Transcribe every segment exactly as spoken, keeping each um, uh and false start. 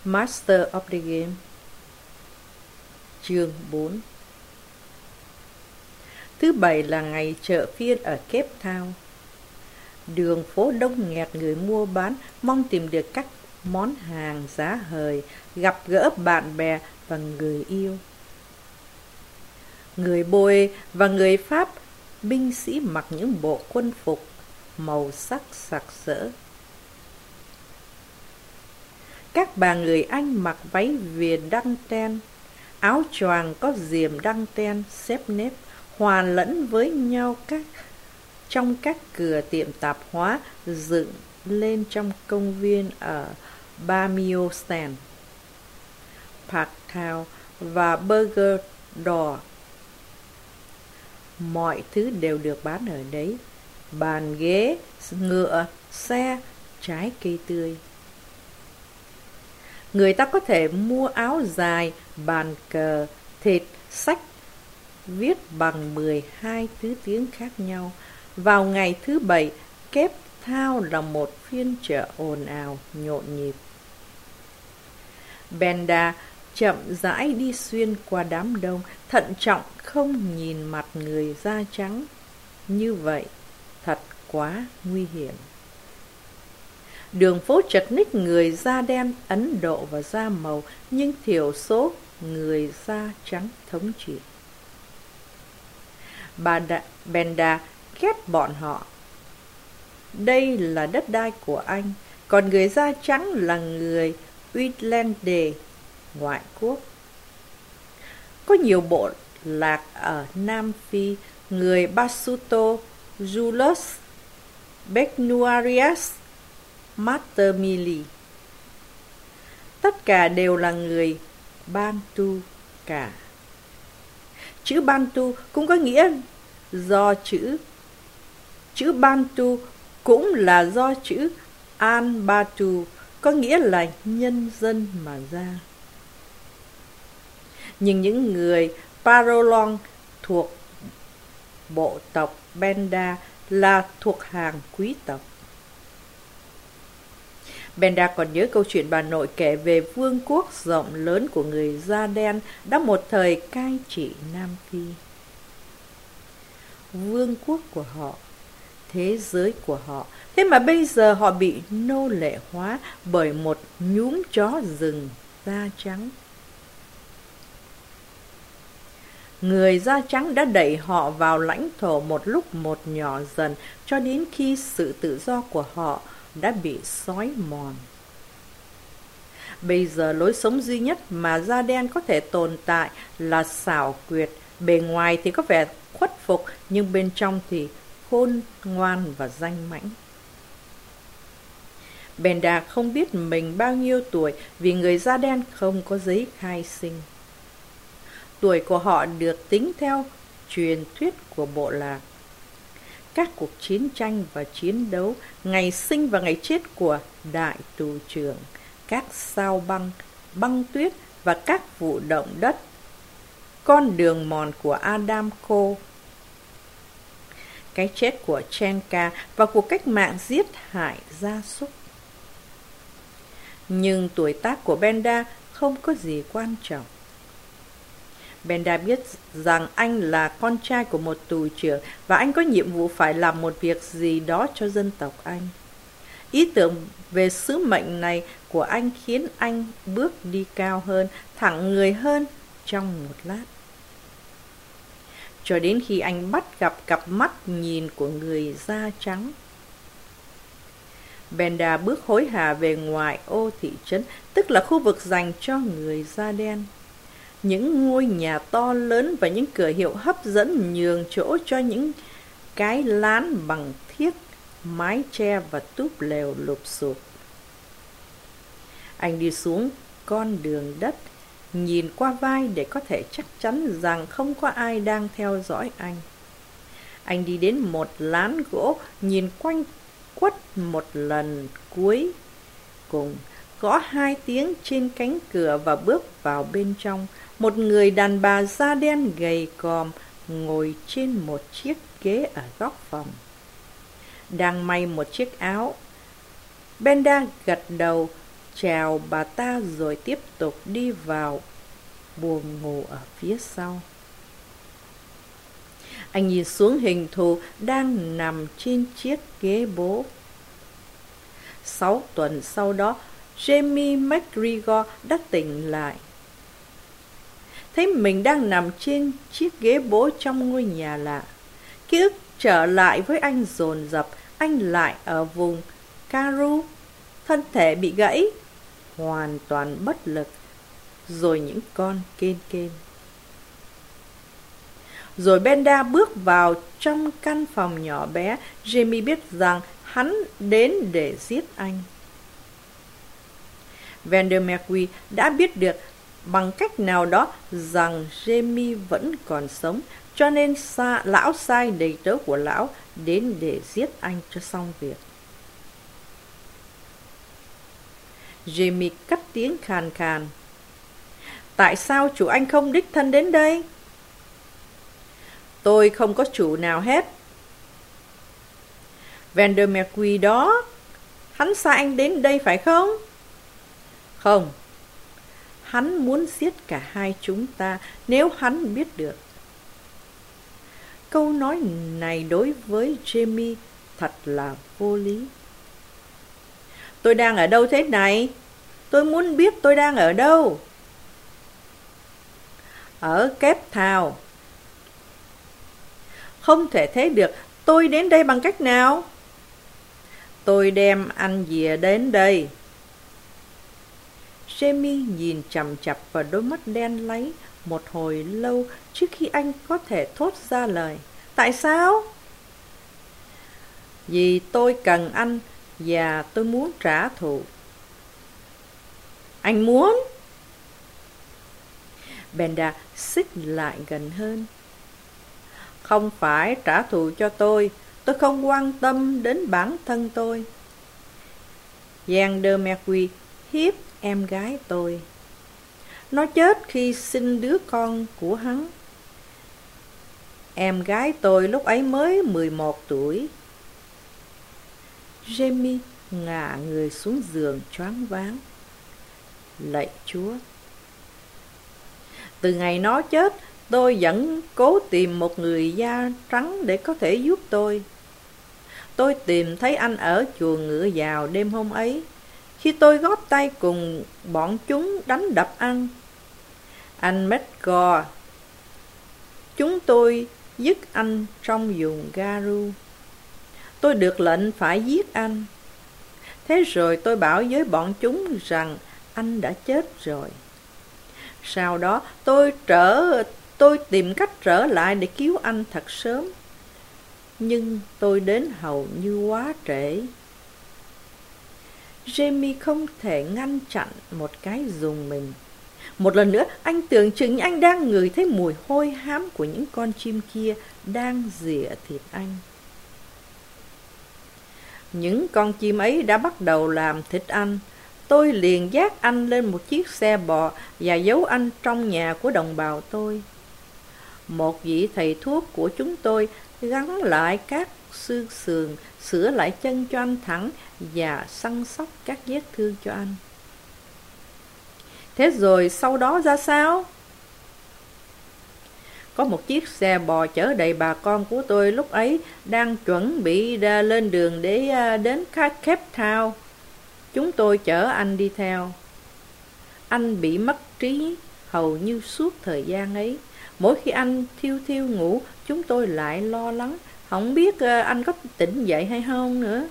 Master of the Game. Chương bốn. Thứ bảy là ngày chợ phiên ở Cape Town. Đường phố đông nghẹt người mua bán, mong tìm được các món hàng giá hời, gặp gỡ bạn bè và người yêu. Người Bôi và người Pháp, binh sĩ mặc những bộ quân phục màu sắc sặc sỡ. Các bà người Anh mặc váy viền đăng ten, áo choàng có diềm đăng ten xếp nếp, hòa lẫn với nhau các trong các cửa tiệm tạp hóa dựng lên trong công viên ở Balmoral Stand, Parktown và Burger Door. Mọi thứ đều được bán ở đấy: bàn ghế, ngựa, xe, trái cây tươi. Người ta có thể mua áo dài, bàn cờ, thịt, sách viết bằng mười hai thứ tiếng khác nhau. Vào ngày thứ bảy, Cape Town là một phiên chợ ồn ào, nhộn nhịp. Benda chậm rãi đi xuyên qua đám đông, thận trọng không nhìn mặt người da trắng. Như vậy, thật quá nguy hiểm. Đường phố chật ních người da đen, Ấn Độ và da màu, nhưng thiểu số người da trắng thống trị. Bà Đa, Benda ghét bọn họ. Đây là đất đai của anh, còn người da trắng là người Uitlander, ngoại quốc. Có nhiều bộ lạc ở Nam Phi, người Basuto, Zulus, Bechuarias, Matamili. Tất cả đều là người Bantu cả. Chữ Bantu cũng có nghĩa do chữ Chữ Bantu cũng là do chữ An-Batu, có nghĩa là nhân dân mà ra. Nhưng những người Parolong thuộc bộ tộc Benda là thuộc hàng quý tộc. Benda còn nhớ câu chuyện bà nội kể về vương quốc rộng lớn của người da đen đã một thời cai trị Nam Phi. Vương quốc của họ, thế giới của họ, thế mà bây giờ họ bị nô lệ hóa bởi một nhúm chó rừng da trắng. Người da trắng đã đẩy họ vào lãnh thổ một lúc một nhỏ dần, cho đến khi sự tự do của họ đã bị xói mòn. Bây giờ lối sống duy nhất mà da đen có thể tồn tại là xảo quyệt. Bề ngoài thì có vẻ khuất phục, nhưng bên trong thì khôn ngoan và danh mãnh. Benda không biết mình bao nhiêu tuổi vì người da đen không có giấy khai sinh. Tuổi của họ được tính theo truyền thuyết của bộ lạc. Các cuộc chiến tranh và chiến đấu, ngày sinh và ngày chết của đại tù trưởng, các sao băng, băng tuyết và các vụ động đất, con đường mòn của Adam Cole, cái chết của Chenka và cuộc cách mạng giết hại gia súc. Nhưng tuổi tác của Benda không có gì quan trọng. Benda biết rằng anh là con trai của một tù trưởng và anh có nhiệm vụ phải làm một việc gì đó cho dân tộc anh. Ý tưởng về sứ mệnh này của anh khiến anh bước đi cao hơn, thẳng người hơn trong một lát. Cho đến khi anh bắt gặp cặp mắt nhìn của người da trắng. Benda bước hối hả về ngoại ô thị trấn, tức là khu vực dành cho người da đen. Những ngôi nhà to lớn và những cửa hiệu hấp dẫn nhường chỗ cho những cái lán bằng thiết, mái tre và túp lều lụp xụp. Anh đi xuống con đường đất, nhìn qua vai để có thể chắc chắn rằng không có ai đang theo dõi anh. Anh đi đến một lán gỗ, nhìn quanh quất một lần cuối cùng, gõ hai tiếng trên cánh cửa và bước vào bên trong. Một người đàn bà da đen gầy còm ngồi trên một chiếc ghế ở góc phòng, đang may một chiếc áo. Benda gật đầu chào bà ta rồi tiếp tục đi vào buồng ngủ ở phía sau. Anh nhìn xuống hình thù đang nằm trên chiếc ghế bố. Sáu tuần sau đó, Jamie McGregor đã tỉnh lại. Thấy mình đang nằm trên chiếc ghế bố trong ngôi nhà lạ. Ký ức trở lại với anh dồn dập. Anh lại ở vùng Karoo, thân thể bị gãy, hoàn toàn bất lực, rồi những con kên kên. Rồi Benda bước vào trong căn phòng nhỏ bé. Jamie biết rằng hắn đến để giết anh. Vandermeer đã biết được bằng cách nào đó rằng Jamie vẫn còn sống, cho nên xa, lão sai đầy tớ của lão đến để giết anh cho xong việc. Jamie cất tiếng khàn khàn. Tại sao chủ anh không đích thân đến đây? Tôi không có chủ nào hết. Vandermeer đó, hắn sai anh đến đây phải không? Không. Hắn muốn giết cả hai chúng ta nếu hắn biết được. Câu nói này đối với Jamie thật là vô lý. Tôi đang ở đâu thế này? Tôi muốn biết tôi đang ở đâu. Ở Cape Town. Không thể thế được. Tôi đến đây bằng cách nào? Tôi đem anh dìa đến đây. Jamie nhìn chằm chặp vào đôi mắt đen láy một hồi lâu trước khi anh có thể thốt ra lời. Tại sao? Vì tôi cần anh và tôi muốn trả thù. Anh muốn? Benda xích lại gần hơn. Không phải trả thù cho tôi. Tôi không quan tâm đến bản thân tôi. Vandermeer hiếp em gái tôi. Nó chết khi sinh đứa con của hắn. Em gái tôi lúc ấy mới mười một tuổi. Jamie ngả người xuống giường choáng váng. Lạy Chúa! Từ ngày nó chết, tôi vẫn cố tìm một người da trắng để có thể giúp tôi. Tôi tìm thấy anh ở chuồng ngựa vào đêm hôm ấy, khi tôi góp tay cùng bọn chúng đánh đập anh. Anh McGregor. Chúng tôi giết anh trong vùng Karoo. Tôi được lệnh phải giết anh. Thế rồi tôi bảo với bọn chúng rằng anh đã chết rồi. Sau đó tôi trở tôi tìm cách trở lại để cứu anh thật sớm. Nhưng tôi đến hầu như quá trễ. Jamie không thể ngăn chặn một cái rùng mình. Một lần nữa, anh tưởng chừng anh đang ngửi thấy mùi hôi hám của những con chim kia đang rỉa thịt anh. Những con chim ấy đã bắt đầu làm thịt anh. Tôi liền dắt anh lên một chiếc xe bò và giấu anh trong nhà của đồng bào tôi. Một vị thầy thuốc của chúng tôi gắn lại các xương sườn, sửa lại chân cho anh thẳng và săn sóc các vết thương cho anh. Thế rồi sau đó ra sao? Có một chiếc xe bò chở đầy bà con của tôi lúc ấy đang chuẩn bị ra lên đường để đến Cape Town. Chúng tôi chở anh đi theo. Anh bị mất trí hầu như suốt thời gian ấy. Mỗi khi anh thiêu thiêu ngủ, chúng tôi lại lo lắng, không biết anh có tỉnh dậy hay không nữa.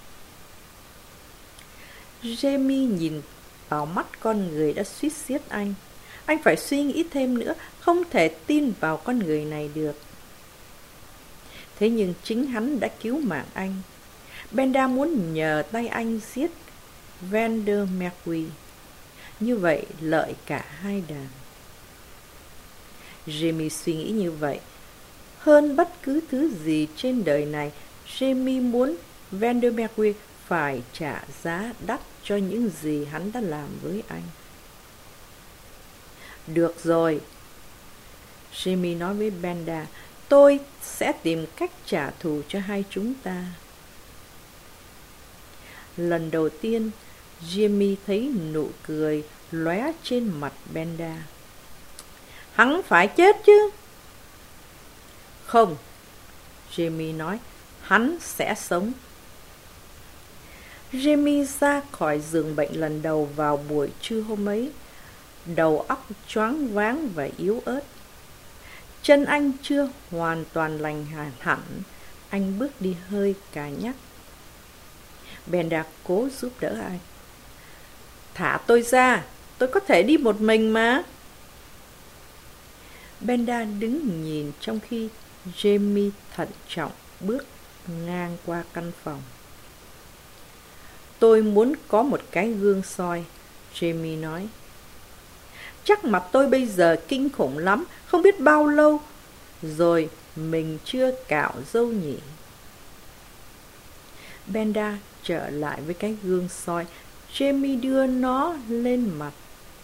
Jamie nhìn vào mắt con người đã suýt giết anh. Anh phải suy nghĩ thêm nữa, không thể tin vào con người này được. Thế nhưng chính hắn đã cứu mạng anh. Benda muốn nhờ tay anh giết Vandermeer. Như vậy lợi cả hai đàn. Jamie suy nghĩ như vậy. Hơn bất cứ thứ gì trên đời này, Jamie muốn Vandermeer phải trả giá đắt cho những gì hắn đã làm với anh. Được rồi, Jamie nói với Benda, tôi sẽ tìm cách trả thù cho hai chúng ta. Lần đầu tiên, Jimmy thấy nụ cười lóe trên mặt Benda. Hắn phải chết chứ? Không, Jamie nói, hắn sẽ sống. Jamie ra khỏi giường bệnh lần đầu vào buổi trưa hôm ấy. Đầu óc choáng váng và yếu ớt. Chân anh chưa hoàn toàn lành hẳn. Anh bước đi hơi cà nhắc. Benda cố giúp đỡ anh. Thả tôi ra, tôi có thể đi một mình mà. Benda đứng nhìn trong khi Jamie thận trọng bước ngang qua căn phòng. Tôi muốn có một cái gương soi, Jamie nói. Chắc mặt tôi bây giờ kinh khủng lắm, không biết bao lâu rồi mình chưa cạo râu nhỉ. Benda trở lại với cái gương soi. Jamie đưa nó lên mặt.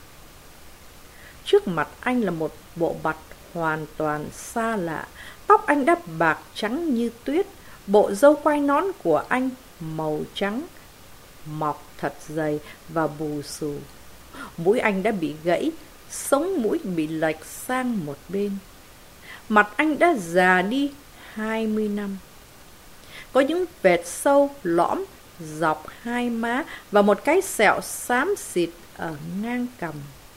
Trước mặt anh là một bộ mặt hoàn toàn xa lạ. Tóc anh đã bạc trắng như tuyết. Bộ râu quai nón của anh màu trắng, mọc thật dày và bù xù. Mũi anh đã bị gãy, sống mũi bị lệch sang một bên. Mặt anh đã già đi hai mươi năm. Có những vệt sâu lõm dọc hai má và một cái sẹo xám xịt ở ngang cằm.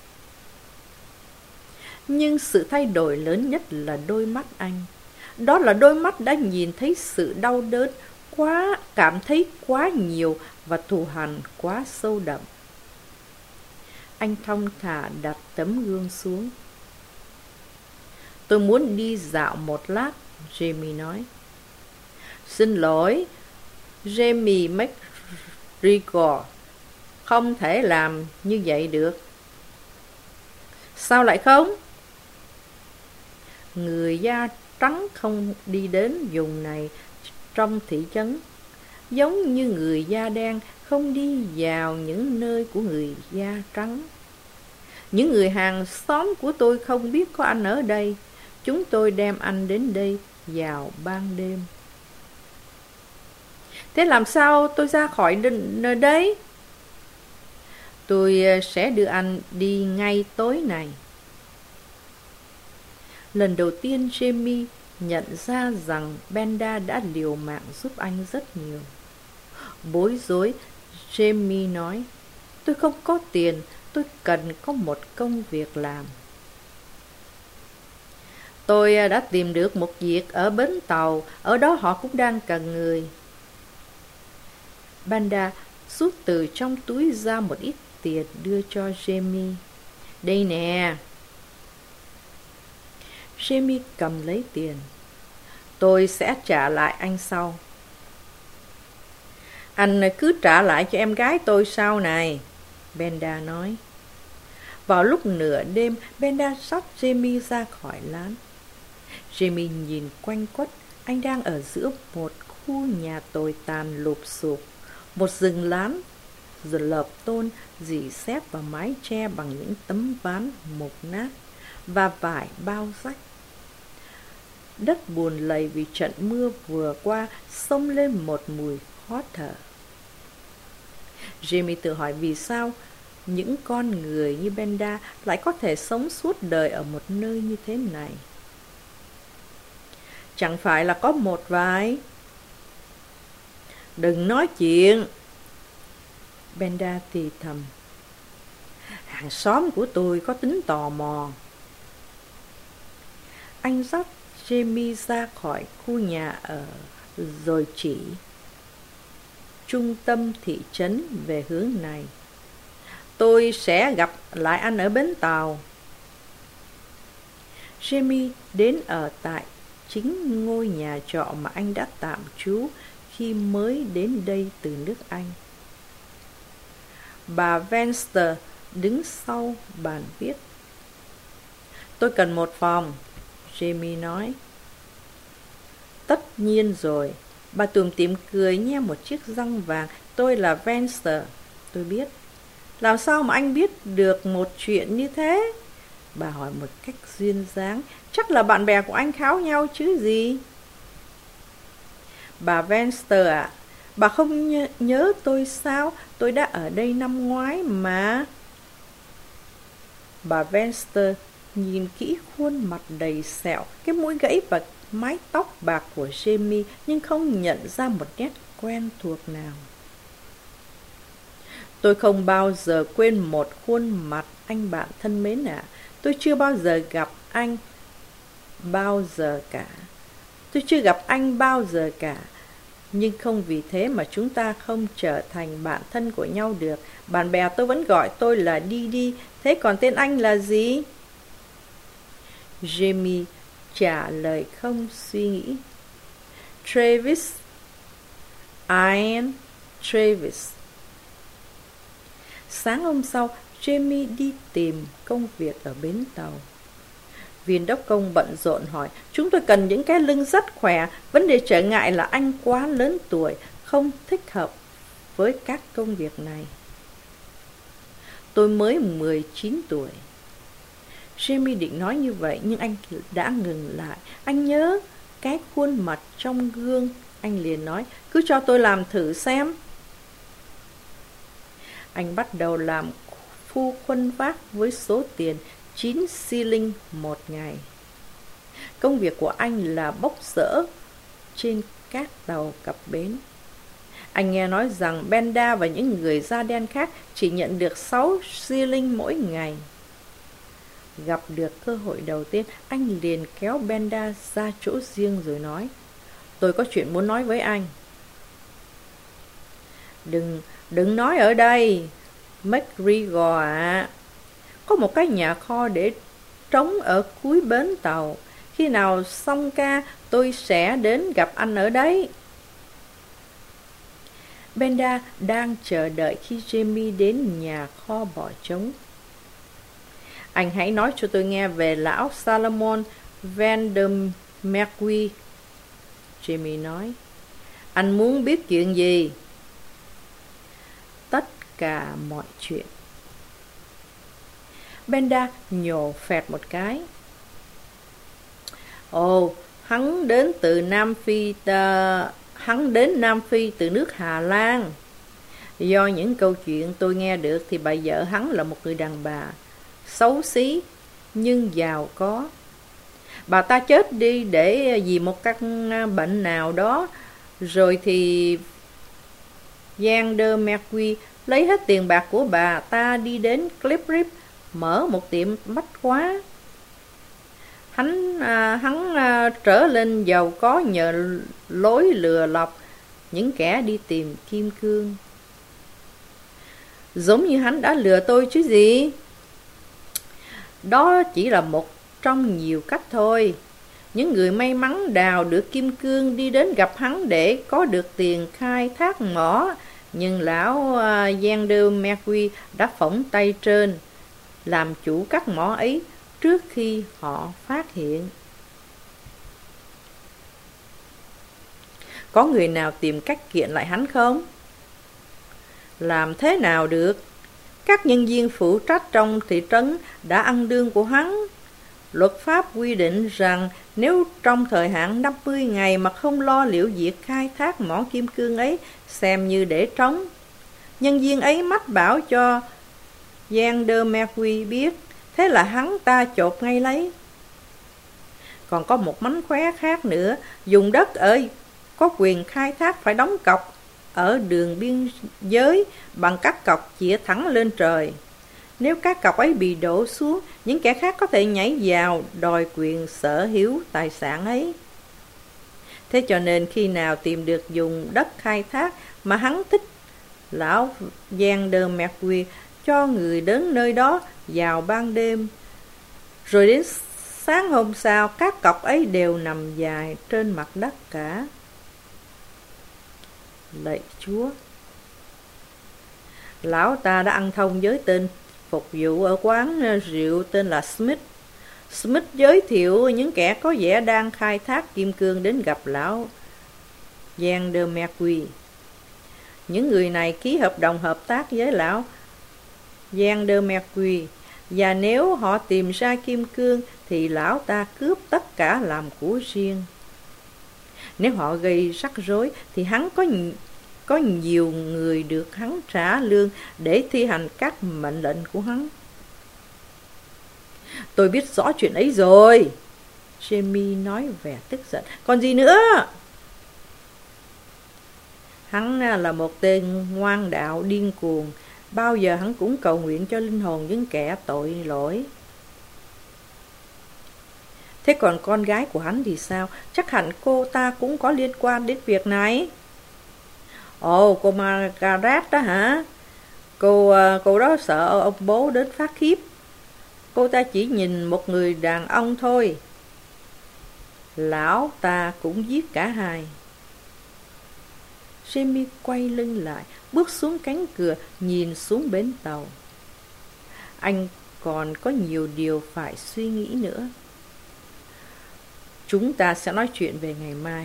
Nhưng sự thay đổi lớn nhất là đôi mắt anh. Đó là đôi mắt đã nhìn thấy sự đau đớn quá, cảm thấy quá nhiều và thù hằn quá sâu đậm. Anh thong thả đặt tấm gương xuống. Tôi muốn đi dạo một lát, Jamie nói. Xin lỗi, Jamie McGregor, không thể làm như vậy được. Sao lại không? Người da trắng không đi đến vùng này trong thị trấn, giống như người da đen không đi vào những nơi của người da trắng. Những người hàng xóm của tôi không biết có anh ở đây. Chúng tôi đem anh đến đây vào ban đêm. Thế làm sao tôi ra khỏi nơi đấy? Tôi sẽ đưa anh đi ngay tối này. Lần đầu tiên Jamie nhận ra rằng Benda đã liều mạng giúp anh rất nhiều. Bối rối, Jamie nói, tôi không có tiền, tôi cần có một công việc làm. Tôi đã tìm được một việc ở bến tàu, ở đó họ cũng đang cần người. Benda rút từ trong túi ra một ít tiền đưa cho Jamie. Đây nè. Jamie cầm lấy tiền. Tôi sẽ trả lại anh sau. Anh cứ trả lại cho em gái tôi sau này, Benda nói. Vào lúc nửa đêm, Benda dắt Jamie ra khỏi lán. Jamie nhìn quanh quất. Anh đang ở giữa một khu nhà tồi tàn lụp xụp. Một rừng lán lợp tôn rỉ sét vào mái che bằng những tấm ván mục nát và vải bao rách. Đất buồn lầy vì trận mưa vừa qua xông lên một mùi khó thở. Jamie tự hỏi vì sao những con người như Benda lại có thể sống suốt đời ở một nơi như thế này. Chẳng phải là có một vài... Đừng nói chuyện, Benda thì thầm. Hàng xóm của tôi có tính tò mò. Anh dắt Jamie ra khỏi khu nhà ở rồi chỉ trung tâm thị trấn về hướng này. Tôi sẽ gặp lại anh ở bến tàu. Jamie đến ở tại chính ngôi nhà trọ mà anh đã tạm trú khi mới đến đây từ nước Anh. Bà Venster đứng sau bàn viết. Tôi cần một phòng, Jamie nói. Tất nhiên rồi, bà tủm tỉm cười nhe một chiếc răng vàng. Tôi là Venster, tôi biết. Làm sao mà anh biết được một chuyện như thế? Bà hỏi một cách duyên dáng. Chắc là bạn bè của anh kháo nhau chứ gì? Bà Venster ạ, à, Bà không nhớ, nhớ tôi sao? Tôi đã ở đây năm ngoái mà. Bà Vester nhìn kỹ khuôn mặt đầy sẹo, cái mũi gãy và mái tóc bạc của Jamie, nhưng không nhận ra một nét quen thuộc nào. Tôi không bao giờ quên một khuôn mặt, anh bạn thân mến ạ. À. Tôi chưa bao giờ gặp anh bao giờ cả. Tôi chưa gặp anh bao giờ cả. Nhưng không vì thế mà chúng ta không trở thành bạn thân của nhau được. Bạn bè tôi vẫn gọi tôi là Didi. Thế còn tên anh là gì? Jamie trả lời không suy nghĩ. Travis. Ian Travis. Sáng hôm sau, Jamie đi tìm công việc ở bến tàu. Viên đốc công bận rộn hỏi, chúng tôi cần những cái lưng rất khỏe. Vấn đề trở ngại là anh quá lớn tuổi, không thích hợp với các công việc này. Tôi mới mười chín tuổi. Jamie định nói như vậy, nhưng anh đã ngừng lại. Anh nhớ cái khuôn mặt trong gương. Anh liền nói, cứ cho tôi làm thử xem. Anh bắt đầu làm phu khuân vác với số tiền chín xi linh một ngày. Công việc của anh là bốc dỡ trên các tàu cập bến. Anh nghe nói rằng Benda và những người da đen khác chỉ nhận được sáu xi linh mỗi ngày. Gặp được cơ hội đầu tiên, anh liền kéo Benda ra chỗ riêng rồi nói, tôi có chuyện muốn nói với anh. Đừng, đừng nói ở đây, McGregor ạ. À. Có một cái nhà kho để trống ở cuối bến tàu. Khi nào xong ca, tôi sẽ đến gặp anh ở đấy. Benda đang chờ đợi khi Jamie đến nhà kho bỏ trống. Anh hãy nói cho tôi nghe về lão Salomon Van der Merwe. Jamie nói, anh muốn biết chuyện gì? Tất cả mọi chuyện. Benda nhổ phẹt một cái. Ồ, hắn đến từ Nam Phi, ta... hắn đến Nam Phi từ nước Hà Lan. Do những câu chuyện tôi nghe được thì bà vợ hắn là một người đàn bà xấu xí nhưng giàu có. Bà ta chết đi để vì một căn bệnh nào đó, rồi thì Van der Merwe lấy hết tiền bạc của bà ta đi đến Cliff Rip mở một tiệm bách hóa. Hắn, à, hắn à, trở lên giàu có nhờ lối lừa lọc những kẻ đi tìm kim cương. Giống như hắn đã lừa tôi chứ gì. Đó chỉ là một trong nhiều cách thôi. Những người may mắn đào được kim cương đi đến gặp hắn để có được tiền khai thác mỏ. Nhưng lão uh, Van der Merwe đã phỏng tay trên, làm chủ các mỏ ấy trước khi họ phát hiện. Có người nào tìm cách kiện lại hắn không? Làm thế nào được? Các nhân viên phụ trách trong thị trấn đã ăn lương của hắn. Luật pháp quy định rằng nếu trong thời hạn năm mươi ngày mà không lo liệu việc khai thác mỏ kim cương ấy, xem như để trống. Nhân viên ấy mách bảo cho Van der Merwe biết, thế là hắn ta chộp ngay lấy. Còn có một mánh khóe khác nữa, dùng đất ở có quyền khai thác phải đóng cọc ở đường biên giới bằng các cọc chĩa thẳng lên trời. Nếu các cọc ấy bị đổ xuống, những kẻ khác có thể nhảy vào đòi quyền sở hữu tài sản ấy. Thế cho nên khi nào tìm được dùng đất khai thác mà hắn thích, lão Van der Merwe cho người đến nơi đó vào ban đêm. Rồi đến sáng hôm sau, các cọc ấy đều nằm dài trên mặt đất cả. Lạy Chúa! Lão ta đã ăn thông với tên phục vụ ở quán rượu tên là Smith. Smith giới thiệu những kẻ có vẻ đang khai thác kim cương đến gặp lão Van der Merwe. Những người này ký hợp đồng hợp tác với lão Van der Merwe, và nếu họ tìm ra kim cương thì lão ta cướp tất cả làm của riêng. Nếu họ gây rắc rối thì hắn có có nhiều người được hắn trả lương để thi hành các mệnh lệnh của hắn. Tôi biết rõ chuyện ấy rồi, Jamie nói vẻ tức giận. Còn gì nữa? Hắn là một tên ngoan đạo điên cuồng. Bao giờ hắn cũng cầu nguyện cho linh hồn những kẻ tội lỗi. Thế còn con gái của hắn thì sao? Chắc hẳn cô ta cũng có liên quan đến việc này. Ồ, cô Margaret đó hả? Cô, cô đó sợ ông bố đến phát khiếp. Cô ta chỉ nhìn một người đàn ông thôi. Lão ta cũng giết cả hai. Jamie quay lưng lại, bước xuống cánh cửa, nhìn xuống bến tàu. Anh còn có nhiều điều phải suy nghĩ nữa. Chúng ta sẽ nói chuyện về ngày mai.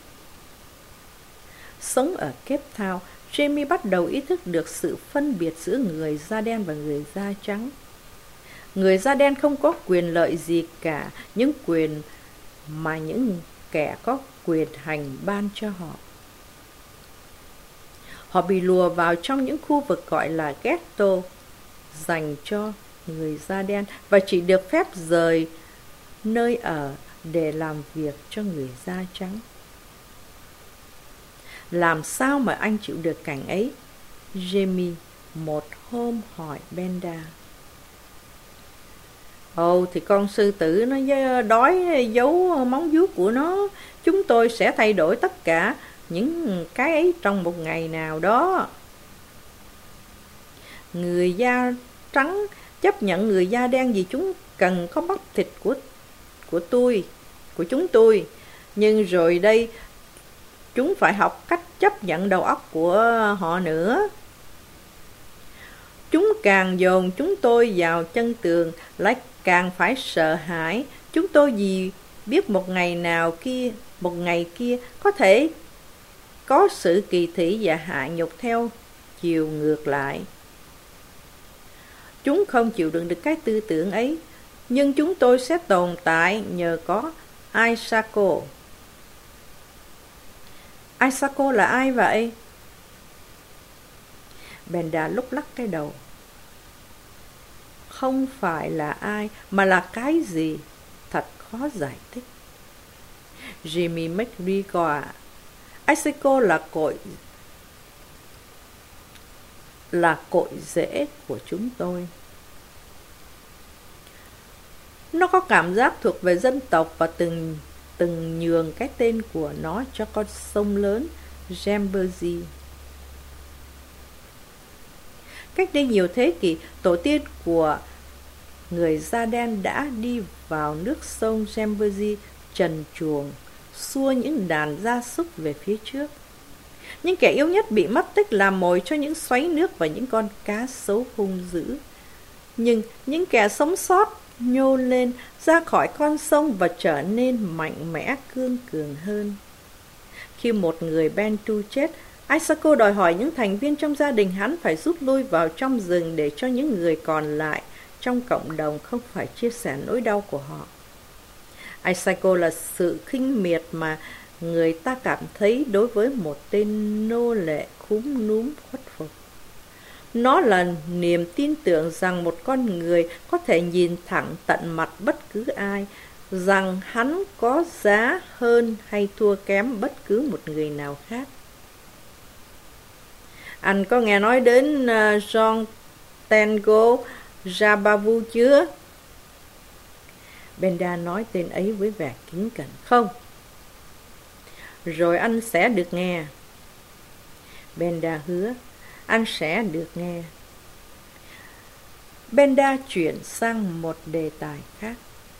Sống ở Cape Town, Jamie bắt đầu ý thức được sự phân biệt giữa người da đen và người da trắng. Người da đen không có quyền lợi gì cả, những quyền mà những kẻ có quyền hành ban cho họ. Họ bị lùa vào trong những khu vực gọi là ghetto dành cho người da đen và chỉ được phép rời nơi ở để làm việc cho người da trắng. Làm sao mà anh chịu được cảnh ấy? Jamie một hôm hỏi Benda. Ồ, thì con sư tử nó đói giấu móng vuốt của nó. Chúng tôi sẽ thay đổi tất cả những cái ấy trong một ngày nào đó. Người da trắng chấp nhận người da đen vì chúng cần có bắp thịt của của tôi, của chúng tôi. Nhưng rồi đây, chúng phải học cách chấp nhận đầu óc của họ nữa. Chúng càng dồn chúng tôi vào chân tường, lại càng phải sợ hãi. Chúng tôi vì biết một ngày nào kia, một ngày kia có thể có sự kỳ thị và hạ nhục theo chiều ngược lại. Chúng không chịu đựng được cái tư tưởng ấy, nhưng chúng tôi sẽ tồn tại nhờ có Isako. Isako là ai vậy? Benda lúc lắc cái đầu. Không phải là ai, mà là cái gì? Thật khó giải thích. Jimmy McGregor ạ, Isako là cội là cội rễ của chúng tôi. Nó có cảm giác thuộc về dân tộc và từng từng nhường cái tên của nó cho con sông lớn Zambezi. Cách đây nhiều thế kỷ, tổ tiên của người da đen đã đi vào nước sông Zambezi trần truồng, xua những đàn gia súc về phía trước. Những kẻ yếu nhất bị mất tích làm mồi cho những xoáy nước và những con cá sấu hung dữ. Nhưng những kẻ sống sót nhô lên ra khỏi con sông và trở nên mạnh mẽ cương cường hơn. Khi một người Bantu chết, Isako đòi hỏi những thành viên trong gia đình hắn phải rút lui vào trong rừng để cho những người còn lại trong cộng đồng không phải chia sẻ nỗi đau của họ. Isako là sự khinh miệt mà người ta cảm thấy đối với một tên nô lệ khúm núm khuất phục. Nó là niềm tin tưởng rằng một con người có thể nhìn thẳng tận mặt bất cứ ai, rằng hắn có giá hơn hay thua kém bất cứ một người nào khác. Anh có nghe nói đến uh, John Tango Jabavu chưa? Benda nói tên ấy với vẻ kính cẩn. Không. Rồi anh sẽ được nghe. Benda hứa, anh sẽ được nghe. Benda chuyển sang một đề tài khác.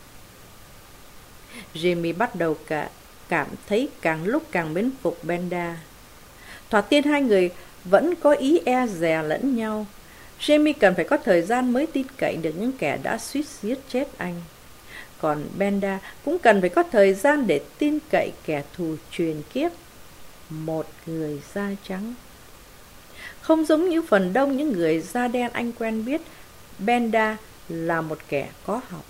Jimmy bắt đầu cả, cảm thấy càng lúc càng mến phục Benda. Thoạt tiên hai người vẫn có ý e dè lẫn nhau. Jamie cần phải có thời gian mới tin cậy được những kẻ đã suýt giết chết anh. Còn Benda cũng cần phải có thời gian để tin cậy kẻ thù truyền kiếp, một người da trắng. Không giống như phần đông những người da đen anh quen biết, Benda là một kẻ có học.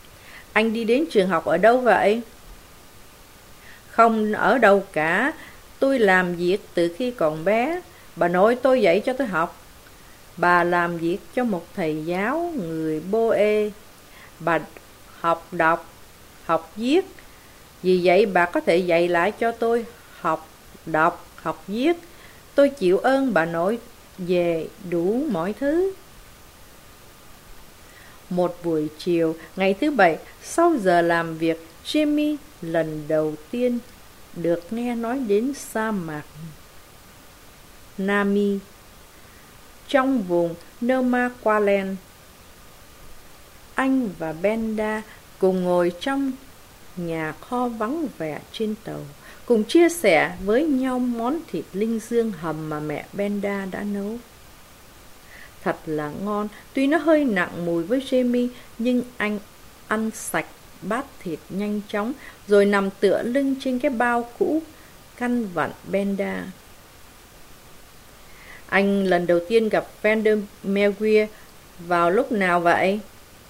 Anh đi đến trường học ở đâu vậy? Không ở đâu cả. Tôi làm việc từ khi còn bé. Bà nội tôi dạy cho tôi học. Bà làm việc cho một thầy giáo người Boe. Bà học đọc, học viết. Vì vậy bà có thể dạy lại cho tôi học đọc, học viết. Tôi chịu ơn bà nội về đủ mọi thứ. Một buổi chiều, ngày thứ bảy, sau giờ làm việc, Jimmy lần đầu tiên được nghe nói đến sa mạc Nami trong vùng Namaqualand. Anh và Benda cùng ngồi trong nhà kho vắng vẻ trên tàu, cùng chia sẻ với nhau món thịt linh dương hầm mà mẹ Benda đã nấu. Thật là ngon, tuy nó hơi nặng mùi với Jamie, nhưng anh ăn sạch bát thịt nhanh chóng, rồi nằm tựa lưng trên cái bao cũ, căn vặn Benda. Anh lần đầu tiên gặp Vandermeer vào lúc nào vậy?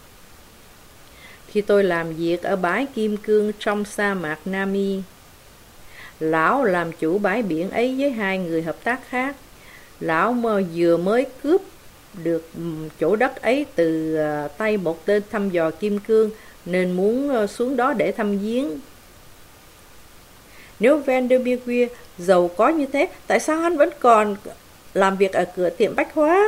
Khi tôi làm việc ở bãi Kim Cương trong sa mạc Nami. Lão làm chủ bãi biển ấy với hai người hợp tác khác. Lão mơ vừa mới cướp được chỗ đất ấy từ tay một tên thăm dò kim cương, nên muốn xuống đó để thăm viếng. Nếu Vandermeer giàu có như thế, tại sao hắn vẫn còn làm việc ở cửa tiệm bách hóa?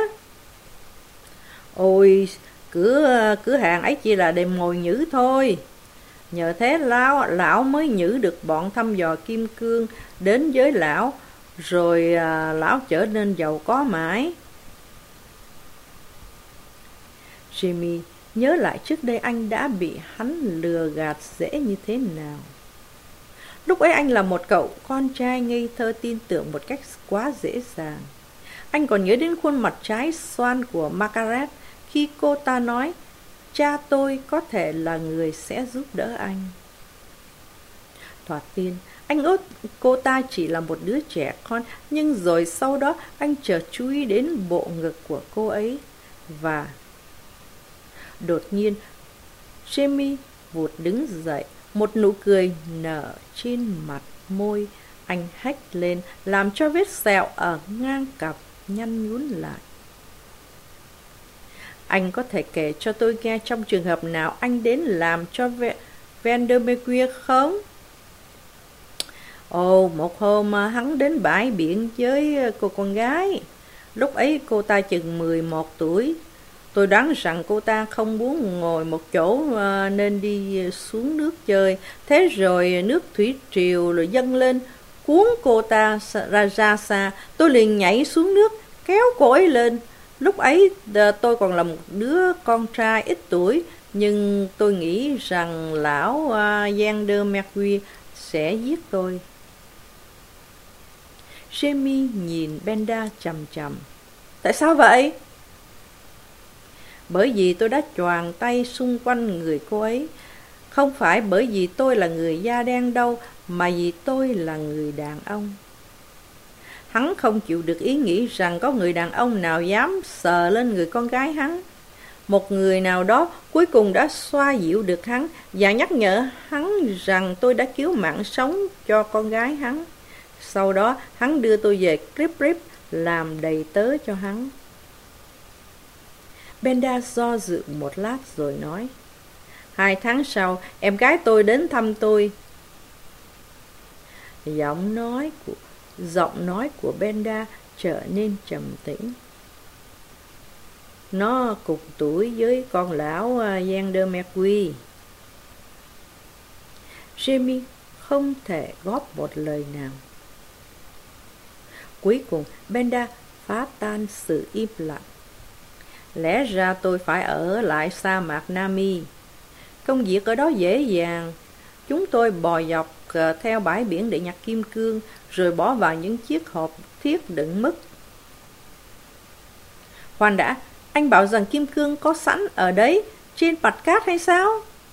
Ôi, cửa cửa hàng ấy chỉ là để mồi nhử thôi. Nhờ thế lão, lão mới nhử được bọn thăm dò kim cương đến với lão, rồi à, lão trở nên giàu có mãi. Jimmy nhớ lại trước đây anh đã bị hắn lừa gạt dễ như thế nào. Lúc ấy anh là một cậu con trai ngây thơ tin tưởng một cách quá dễ dàng. Anh còn nhớ đến khuôn mặt trái xoan của Margaret khi cô ta nói, cha tôi có thể là người sẽ giúp đỡ anh. Thoạt tiên, anh ước cô ta chỉ là một đứa trẻ con, nhưng rồi sau đó anh chợt chú ý đến bộ ngực của cô ấy. Và đột nhiên, Jamie vụt đứng dậy, một nụ cười nở trên mặt môi. Anh hét lên, làm cho vết sẹo ở ngang cặp nhăn nhúm lại. Anh có thể kể cho tôi nghe trong trường hợp nào anh đến làm cho Vandermeer không? Ồ, một hôm hắn đến bãi biển với cô con gái. Lúc ấy cô ta chừng mười một tuổi. Tôi đoán rằng cô ta không muốn ngồi một chỗ nên đi xuống nước chơi. Thế rồi nước thủy triều rồi dâng lên, cuốn cô ta ra ra xa. Tôi liền nhảy xuống nước, kéo cô ấy lên. Lúc ấy tôi còn là một đứa con trai ít tuổi, nhưng tôi nghĩ rằng lão Vandermeer sẽ giết tôi. Jamie nhìn Benda chằm chằm. Tại sao vậy? Bởi vì tôi đã choàng tay xung quanh người cô ấy. Không phải bởi vì tôi là người da đen đâu, mà vì tôi là người đàn ông. Hắn không chịu được ý nghĩ rằng có người đàn ông nào dám sờ lên người con gái hắn. Một người nào đó cuối cùng đã xoa dịu được hắn và nhắc nhở hắn rằng tôi đã cứu mạng sống cho con gái hắn. Sau đó hắn đưa tôi về Crip Rip làm đầy tớ cho hắn. Benda do dự một lát rồi nói, hai tháng sau em gái tôi đến thăm tôi. Giọng nói của Giọng nói của Benda trở nên trầm tĩnh. Nó cùng tuổi với con lão Vandermeer. Jamie không thể góp một lời nào. Cuối cùng Benda phá tan sự im lặng. Lẽ ra tôi phải ở lại sa mạc Nami. Công việc ở đó dễ dàng. Chúng tôi bò dọc theo bãi biển để nhặt kim cương, rồi bỏ vào những chiếc hộp thiết đựng mứt. Khoan đã, anh bảo rằng kim cương có sẵn ở đấy, trên mặt cát hay sao?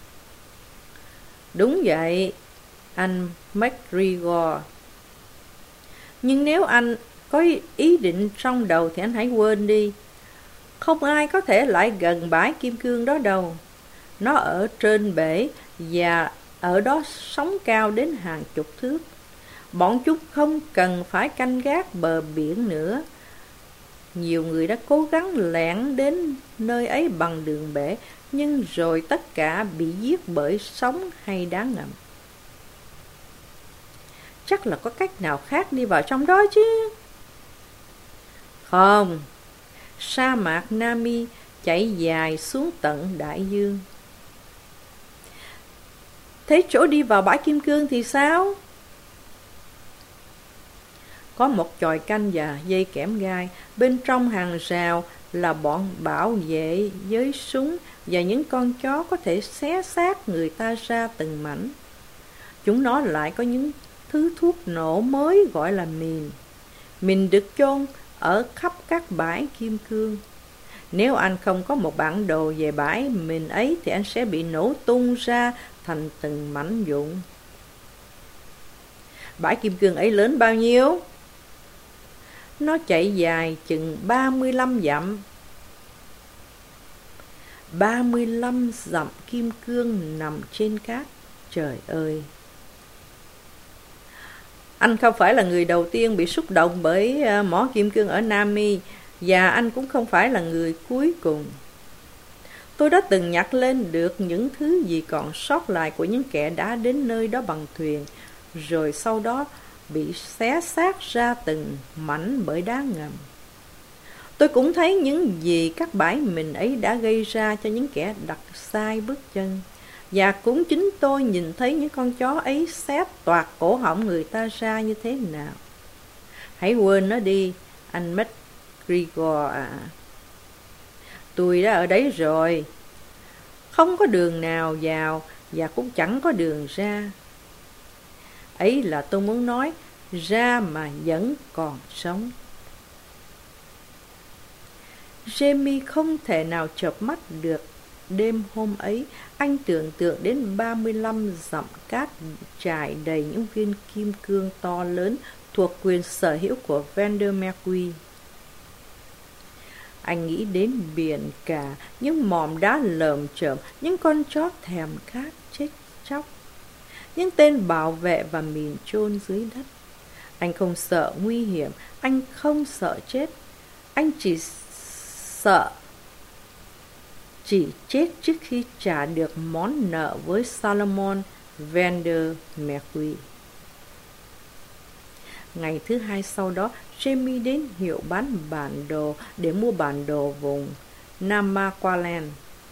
Đúng vậy, anh McGregor. Nhưng nếu anh có ý định trong đầu thì anh hãy quên đi. Không ai có thể lại gần bãi kim cương đó đâu. Nó ở trên bể và ở đó sóng cao đến hàng chục thước. Bọn chúng không cần phải canh gác bờ biển nữa. Nhiều người đã cố gắng lẻn đến nơi ấy bằng đường bể, nhưng rồi tất cả bị giết bởi sóng hay đá ngầm. Chắc là có cách nào khác đi vào trong đó chứ. Không, sa mạc Nami chảy dài xuống tận đại dương. Thế chỗ đi vào bãi kim cương thì sao? Có một chòi canh và dây kẽm gai, bên trong hàng rào là bọn bảo vệ với súng và những con chó có thể xé xác người ta ra từng mảnh. Chúng nó lại có những thứ thuốc nổ mới gọi là mìn. Mìn được chôn ở khắp các bãi kim cương. Nếu anh không có một bản đồ về bãi mìn ấy thì anh sẽ bị nổ tung ra thành từng mảnh vụn. Bãi kim cương ấy lớn bao nhiêu? Nó chạy dài chừng ba mươi lăm dặm. ba mươi lăm dặm kim cương nằm trên cát. Trời ơi! Anh không phải là người đầu tiên bị xúc động bởi mỏ kim cương ở Nami, và anh cũng không phải là người cuối cùng. Tôi đã từng nhặt lên được những thứ gì còn sót lại của những kẻ đã đến nơi đó bằng thuyền, rồi sau đó bị xé xác ra từng mảnh bởi đá ngầm. Tôi cũng thấy những gì các bãi mìn ấy đã gây ra cho những kẻ đặt sai bước chân, và cũng chính tôi nhìn thấy những con chó ấy xé toạc cổ họng người ta ra như thế nào. Hãy quên nó đi, anh McGregor ạ. À. Tôi đã ở đấy rồi. Không có đường nào vào và cũng chẳng có đường ra. Ấy là tôi muốn nói, ra mà vẫn còn sống. Jamie không thể nào chợp mắt được. Đêm hôm ấy, anh tưởng tượng đến ba mươi lăm dặm cát trải đầy những viên kim cương to lớn thuộc quyền sở hữu của Vander McGee. Anh nghĩ đến biển cả, những mỏm đá lởm chởm, những con chó thèm khát chết chóc, những tên bảo vệ và mìn chôn dưới đất. Anh không sợ nguy hiểm, anh không sợ chết. Anh chỉ sợ chỉ chết trước khi trả được món nợ với Salomon Vander McGee. Ngày thứ hai sau đó, Jamie đến hiệu bán bản đồ để mua bản đồ vùng Namaqualand.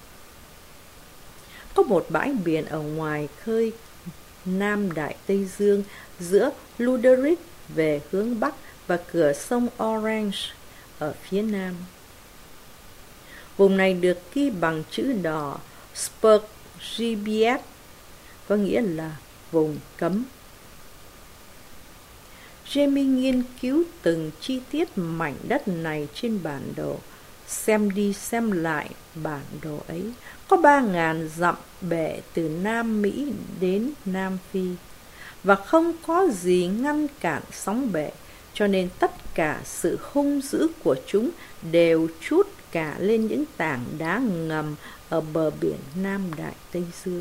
Có một bãi biển ở ngoài khơi Nam Đại Tây Dương giữa Luderitz về hướng Bắc và cửa sông Orange ở phía Nam. Vùng này được ghi bằng chữ đỏ Spergibiet, có nghĩa là vùng cấm. Jamie nghiên cứu từng chi tiết mảnh đất này trên bản đồ, xem đi xem lại bản đồ ấy. Có ba ngàn dặm bể từ Nam Mỹ đến Nam Phi, và không có gì ngăn cản sóng bể, cho nên tất cả sự hung dữ của chúng đều trút cả lên những tảng đá ngầm ở bờ biển Nam Đại Tây Dương.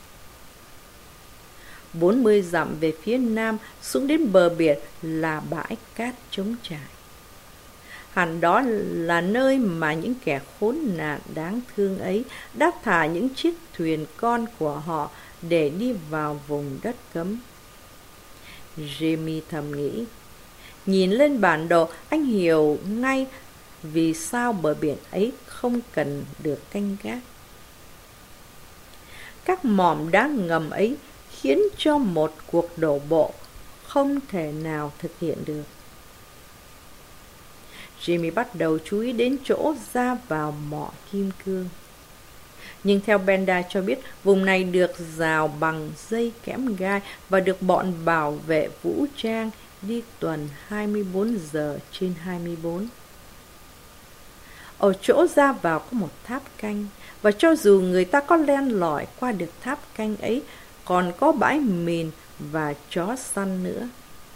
bốn mươi dặm về phía nam xuống đến bờ biển là bãi cát trống trải. Hẳn đó là nơi mà những kẻ khốn nạn đáng thương ấy đã thả những chiếc thuyền con của họ để đi vào vùng đất cấm. Jamie thầm nghĩ. Nhìn lên bản đồ, anh hiểu ngay vì sao bờ biển ấy không cần được canh gác. Các mỏm đá ngầm ấy khiến cho một cuộc đổ bộ không thể nào thực hiện được. Jamie bắt đầu chú ý đến chỗ ra vào mỏ kim cương. Nhưng theo Benda cho biết, vùng này được rào bằng dây kẽm gai và được bọn bảo vệ vũ trang đi tuần hai mươi bốn giờ trên hai mươi bốn. Ở chỗ ra vào có một tháp canh, và cho dù người ta có len lỏi qua được tháp canh ấy, còn có bãi mìn và chó săn nữa.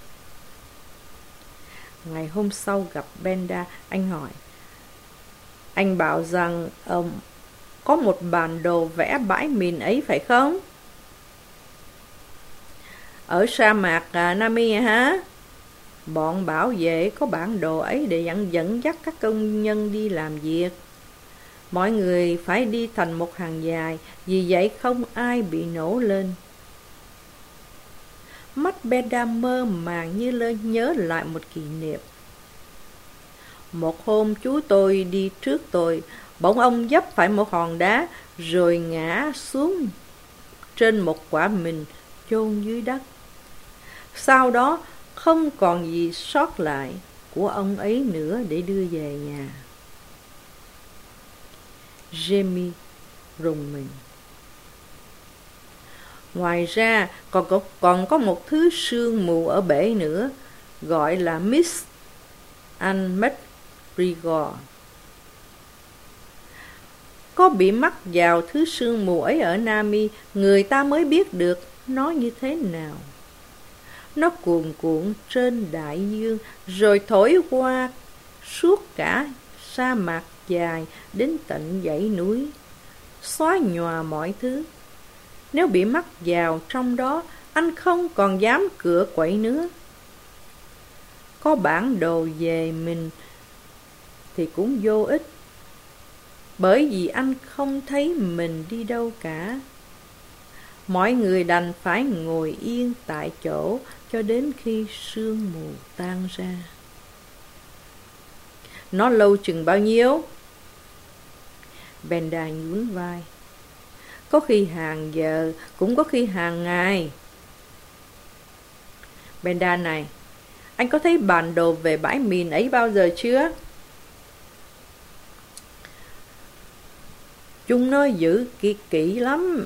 Ngày hôm sau gặp Benda, anh hỏi. Anh bảo rằng um, có một bản đồ vẽ bãi mìn ấy phải không? Ở sa mạc à, Nami à, hả? Bọn bảo vệ có bản đồ ấy để dẫn dẫn dắt các công nhân đi làm việc. Mọi người phải đi thành một hàng dài, vì vậy không ai bị nổ lên. Mắt Benda mơ màng như lơ nhớ lại một kỷ niệm. Một hôm chú tôi đi trước tôi, bỗng ông vấp phải một hòn đá rồi ngã xuống trên một quả mìn chôn dưới đất. Sau đó không còn gì sót lại của ông ấy nữa để đưa về nhà. Jamie rùng mình. Ngoài ra còn có, còn có một thứ sương mù ở bể nữa, gọi là Mist and McGregor. Có bị mắc vào thứ sương mù ấy ở Nami, người ta mới biết được nó như thế nào. Nó cuồn cuộn trên đại dương, rồi thổi qua suốt cả sa mạc dài đến tận dãy núi, xóa nhòa mọi thứ. Nếu bị mắc vào trong đó, anh không còn dám cựa quậy nữa. Có bản đồ về mình thì cũng vô ích, bởi vì anh không thấy mình đi đâu cả. Mọi người đành phải ngồi yên tại chỗ cho đến khi sương mù tan ra. Nó lâu chừng bao nhiêu? Benda nhún vai. Có khi hàng giờ, cũng có khi hàng ngày. Benda này, anh có thấy bản đồ về bãi mìn ấy bao giờ chưa? Chúng nó giữ kỹ kỹ lắm.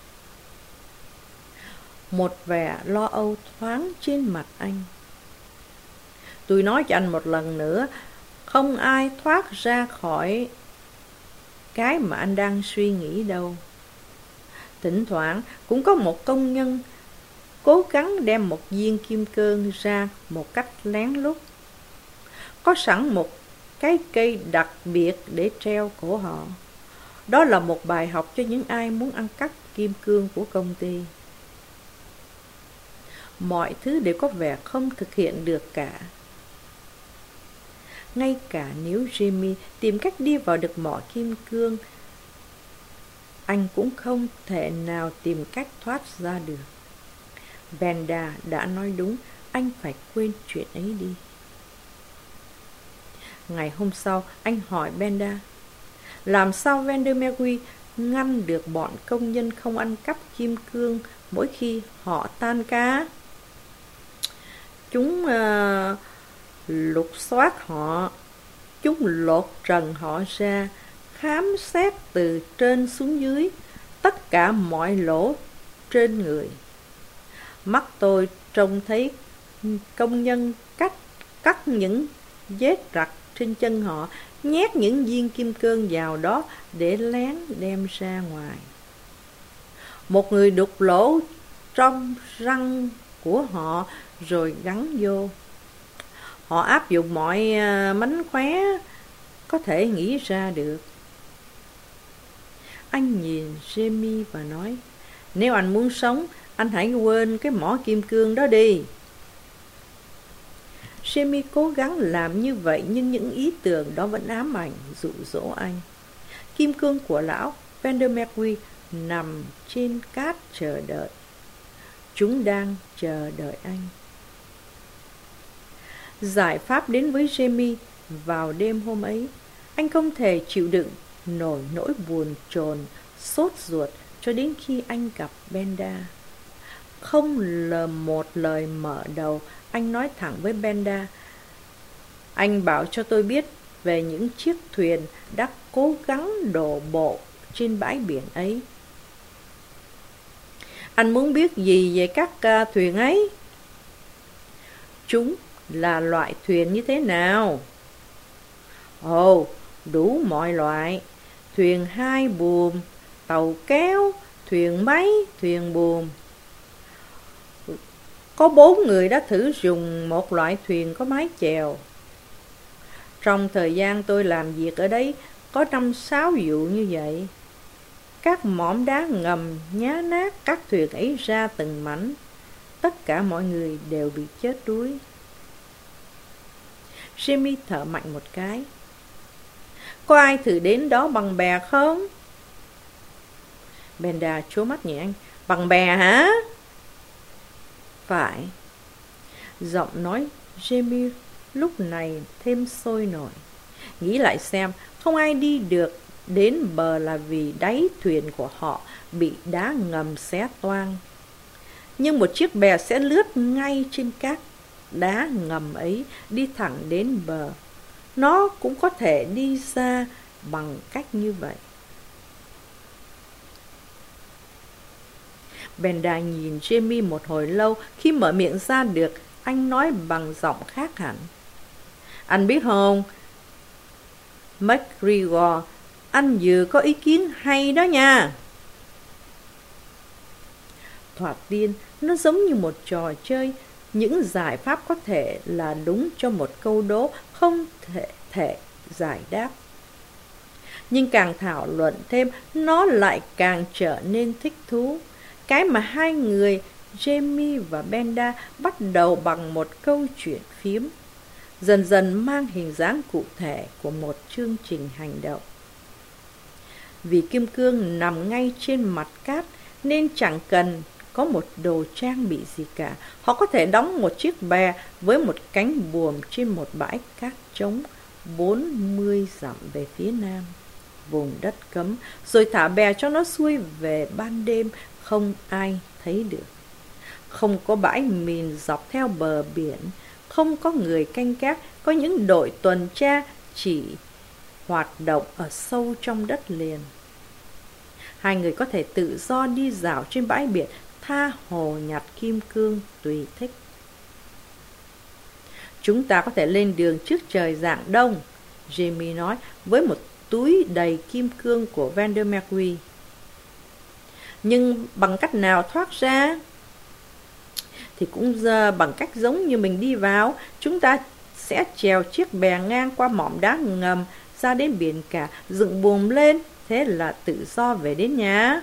Một vẻ lo âu thoáng trên mặt anh. Tôi nói cho anh một lần nữa, không ai thoát ra khỏi cái mà anh đang suy nghĩ đâu. Thỉnh thoảng cũng có một công nhân cố gắng đem một viên kim cương ra một cách lén lút. Có sẵn một cái cây đặc biệt để treo cổ họ. Đó là một bài học cho những ai muốn ăn cắp kim cương của công ty. Mọi thứ đều có vẻ không thực hiện được cả. Ngay cả nếu Jamie tìm cách đi vào được mỏ kim cương, anh cũng không thể nào tìm cách thoát ra được. Benda đã nói đúng, anh phải quên chuyện ấy đi. Ngày hôm sau, anh hỏi Benda, làm sao Vandermeer ngăn được bọn công nhân không ăn cắp kim cương mỗi khi họ tan ca? Chúng uh, lục soát họ, chúng lột trần họ ra, khám xét từ trên xuống dưới, tất cả mọi lỗ trên người. Mắt tôi trông thấy công nhân cắt, cắt những vết rạch trên chân họ, nhét những viên kim cương vào đó để lén đem ra ngoài. Một người đục lỗ trong răng của họ rồi gắn vô. Họ áp dụng mọi mánh khóe có thể nghĩ ra được. Anh nhìn Jamie và nói, nếu anh muốn sống, anh hãy quên cái mỏ kim cương đó đi. Jamie cố gắng làm như vậy, nhưng những ý tưởng đó vẫn ám ảnh, dụ dỗ anh. Kim cương của lão Vandermeer nằm trên cát chờ đợi. Chúng đang chờ đợi anh. Giải pháp đến với Jamie vào đêm hôm ấy. Anh không thể chịu đựng nổi nỗi buồn chồn, sốt ruột cho đến khi anh gặp Benda. Không lờ một lời mở đầu, anh nói thẳng với Benda, anh bảo cho tôi biết về những chiếc thuyền đã cố gắng đổ bộ trên bãi biển ấy. Anh muốn biết gì về các uh, thuyền ấy? Chúng là loại thuyền như thế nào? Ồ, đủ mọi loại. Thuyền hai buồm, tàu kéo, thuyền máy, thuyền buồm. Có bốn người đã thử dùng một loại thuyền có mái chèo. Trong thời gian tôi làm việc ở đấy, có năm sáu vụ như vậy. Các mỏm đá ngầm nhá nát các thuyền ấy ra từng mảnh. tất cả mọi người đều bị chết đuối. Jamie thở mạnh một cái. Có ai thử đến đó bằng bè không? Benda trố mắt nhìn anh. Bằng bè hả? Phải. Giọng nói Jamie lúc này thêm sôi nổi. Nghĩ lại xem, không ai đi được đến bờ là vì đáy thuyền của họ bị đá ngầm xé toang. Nhưng một chiếc bè sẽ lướt ngay trên các đá ngầm ấy đi thẳng đến bờ. Nó cũng có thể đi ra bằng cách như vậy. Benda nhìn Jamie một hồi lâu. Khi mở miệng ra được, anh nói bằng giọng khác hẳn. Anh biết không, McGregor, anh vừa có ý kiến hay đó nha. Thoạt tiên, nó giống như một trò chơi. Những giải pháp có thể là đúng cho một câu đố không thể thể giải đáp. Nhưng càng thảo luận thêm, nó lại càng trở nên thích thú. Cái mà hai người, Jamie và Benda, bắt đầu bằng một câu chuyện phiếm, dần dần mang hình dáng cụ thể của một chương trình hành động. Vì kim cương nằm ngay trên mặt cát nên chẳng cần có một đồ trang bị gì cả. Họ có thể đóng một chiếc bè với một cánh buồm trên một bãi cát trống bốn mươi dặm về phía nam, vùng đất cấm, rồi thả bè cho nó xuôi về ban đêm, không ai thấy được. Không có bãi mìn dọc theo bờ biển, không có người canh gác, có những đội tuần tra chỉ hoạt động ở sâu trong đất liền. Hai người có thể tự do đi dạo trên bãi biển, tha hồ nhặt kim cương tùy thích. Chúng ta có thể lên đường trước trời rạng đông, Jamie nói, với một túi đầy kim cương của Vandermeer. Nhưng bằng cách nào thoát ra? Thì cũng giờ bằng cách giống như mình đi vào. Chúng ta sẽ chèo chiếc bè ngang qua mỏm đá ngầm ra đến biển cả, dựng buồm lên, thế là tự do về đến nhà.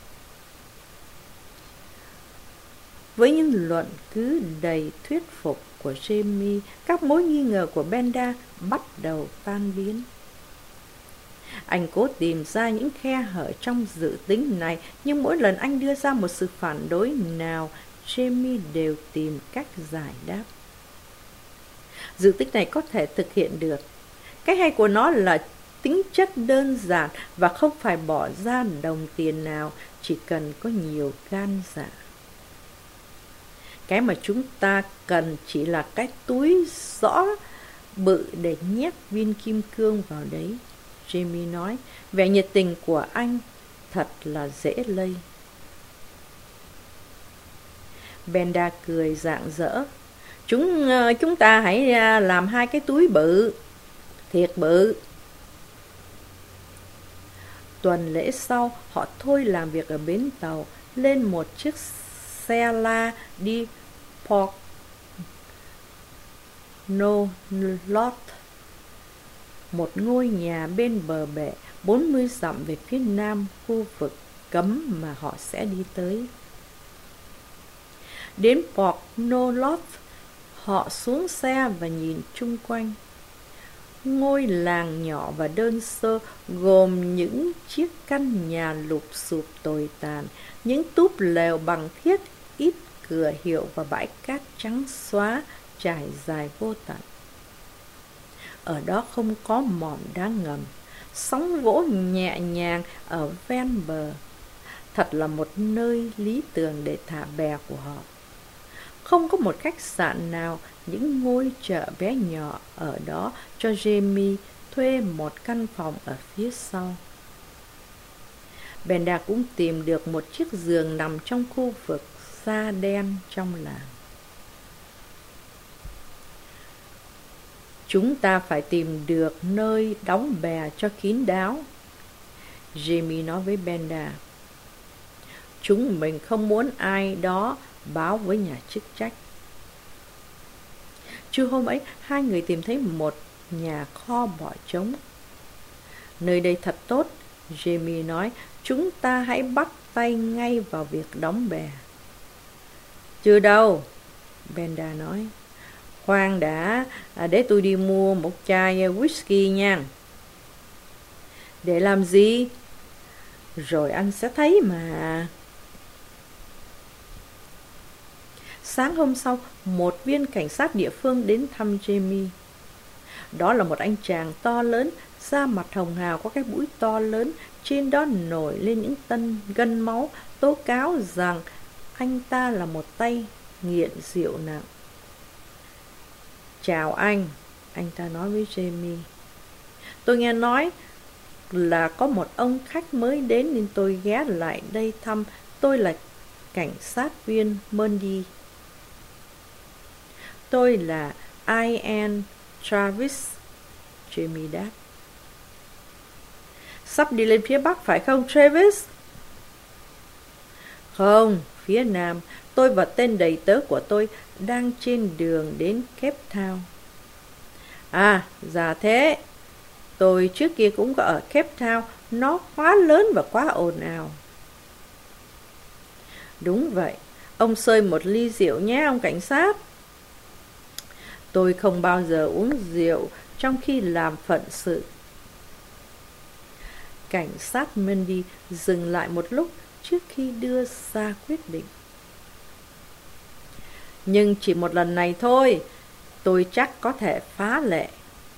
Với những luận cứ đầy thuyết phục của Jamie, các mối nghi ngờ của Benda bắt đầu tan biến. Anh cố tìm ra những khe hở trong dự tính này, nhưng mỗi lần anh đưa ra một sự phản đối nào, Jamie đều tìm cách giải đáp. Dự tính này có thể thực hiện được. Cái hay của nó là tính chất đơn giản và không phải bỏ ra đồng tiền nào, chỉ cần có nhiều gan dạ. Cái mà chúng ta cần chỉ là cái túi rõ bự để nhét viên kim cương vào đấy, Jamie nói. Vẻ nhiệt tình của anh thật là dễ lây. Benda cười rạng rỡ. Chúng chúng ta hãy làm hai cái túi bự, thiệt bự. Tuần lễ sau, họ thôi làm việc ở bến tàu, lên một chiếc xe la đi Port Nolot, một ngôi nhà bên bờ bể bốn mươi dặm về phía nam khu vực cấm mà họ sẽ đi tới. Đến Port Nolot, họ xuống xe và nhìn chung quanh. Ngôi làng nhỏ và đơn sơ gồm những chiếc căn nhà lụp xụp tồi tàn, những túp lều bằng thiết ít cửa hiệu và bãi cát trắng xóa trải dài vô tận. Ở đó không có mỏm đá ngầm, sóng vỗ nhẹ nhàng ở ven bờ. Thật là một nơi lý tưởng để thả bè của họ. Không có một khách sạn nào, những ngôi chợ bé nhỏ ở đó cho Jamie thuê một căn phòng ở phía sau. Benda cũng tìm được một chiếc giường nằm trong khu vực da đen trong làng. Chúng ta phải tìm được nơi đóng bè cho kín đáo, Jamie nói với Benda. Chúng mình không muốn ai đó báo với nhà chức trách. Trưa hôm ấy, hai người tìm thấy một nhà kho bỏ trống. Nơi đây thật tốt, Jamie nói. Chúng ta hãy bắt tay ngay vào việc đóng bè. Chưa đâu, Benda nói. Khoan đã, à, để tôi đi mua một chai whisky nha. Để làm gì? Rồi anh sẽ thấy mà. Sáng hôm sau, một viên cảnh sát địa phương đến thăm Jamie. Đó là một anh chàng to lớn, da mặt hồng hào có cái mũi to lớn, trên đó nổi lên những tân gân máu, tố cáo rằng anh ta là một tay nghiện rượu nặng. Chào anh, anh ta nói với Jamie. Tôi nghe nói là có một ông khách mới đến nên tôi ghé lại đây thăm. Tôi là cảnh sát viên Mundy. Tôi là Ian Travis, Jamie đáp. Sắp đi lên phía Bắc phải không, Travis? Không, phía Nam. Tôi và tên đầy tớ của tôi đang trên đường đến Cape Town. À, dạ thế. Tôi trước kia cũng có ở Cape Town. Nó quá lớn và quá ồn ào. Đúng vậy. Ông xơi một ly rượu nhé, ông cảnh sát. Tôi không bao giờ uống rượu trong khi làm phận sự. Cảnh sát Mundy dừng lại một lúc trước khi đưa ra quyết định. Nhưng chỉ một lần này thôi, tôi chắc có thể phá lệ.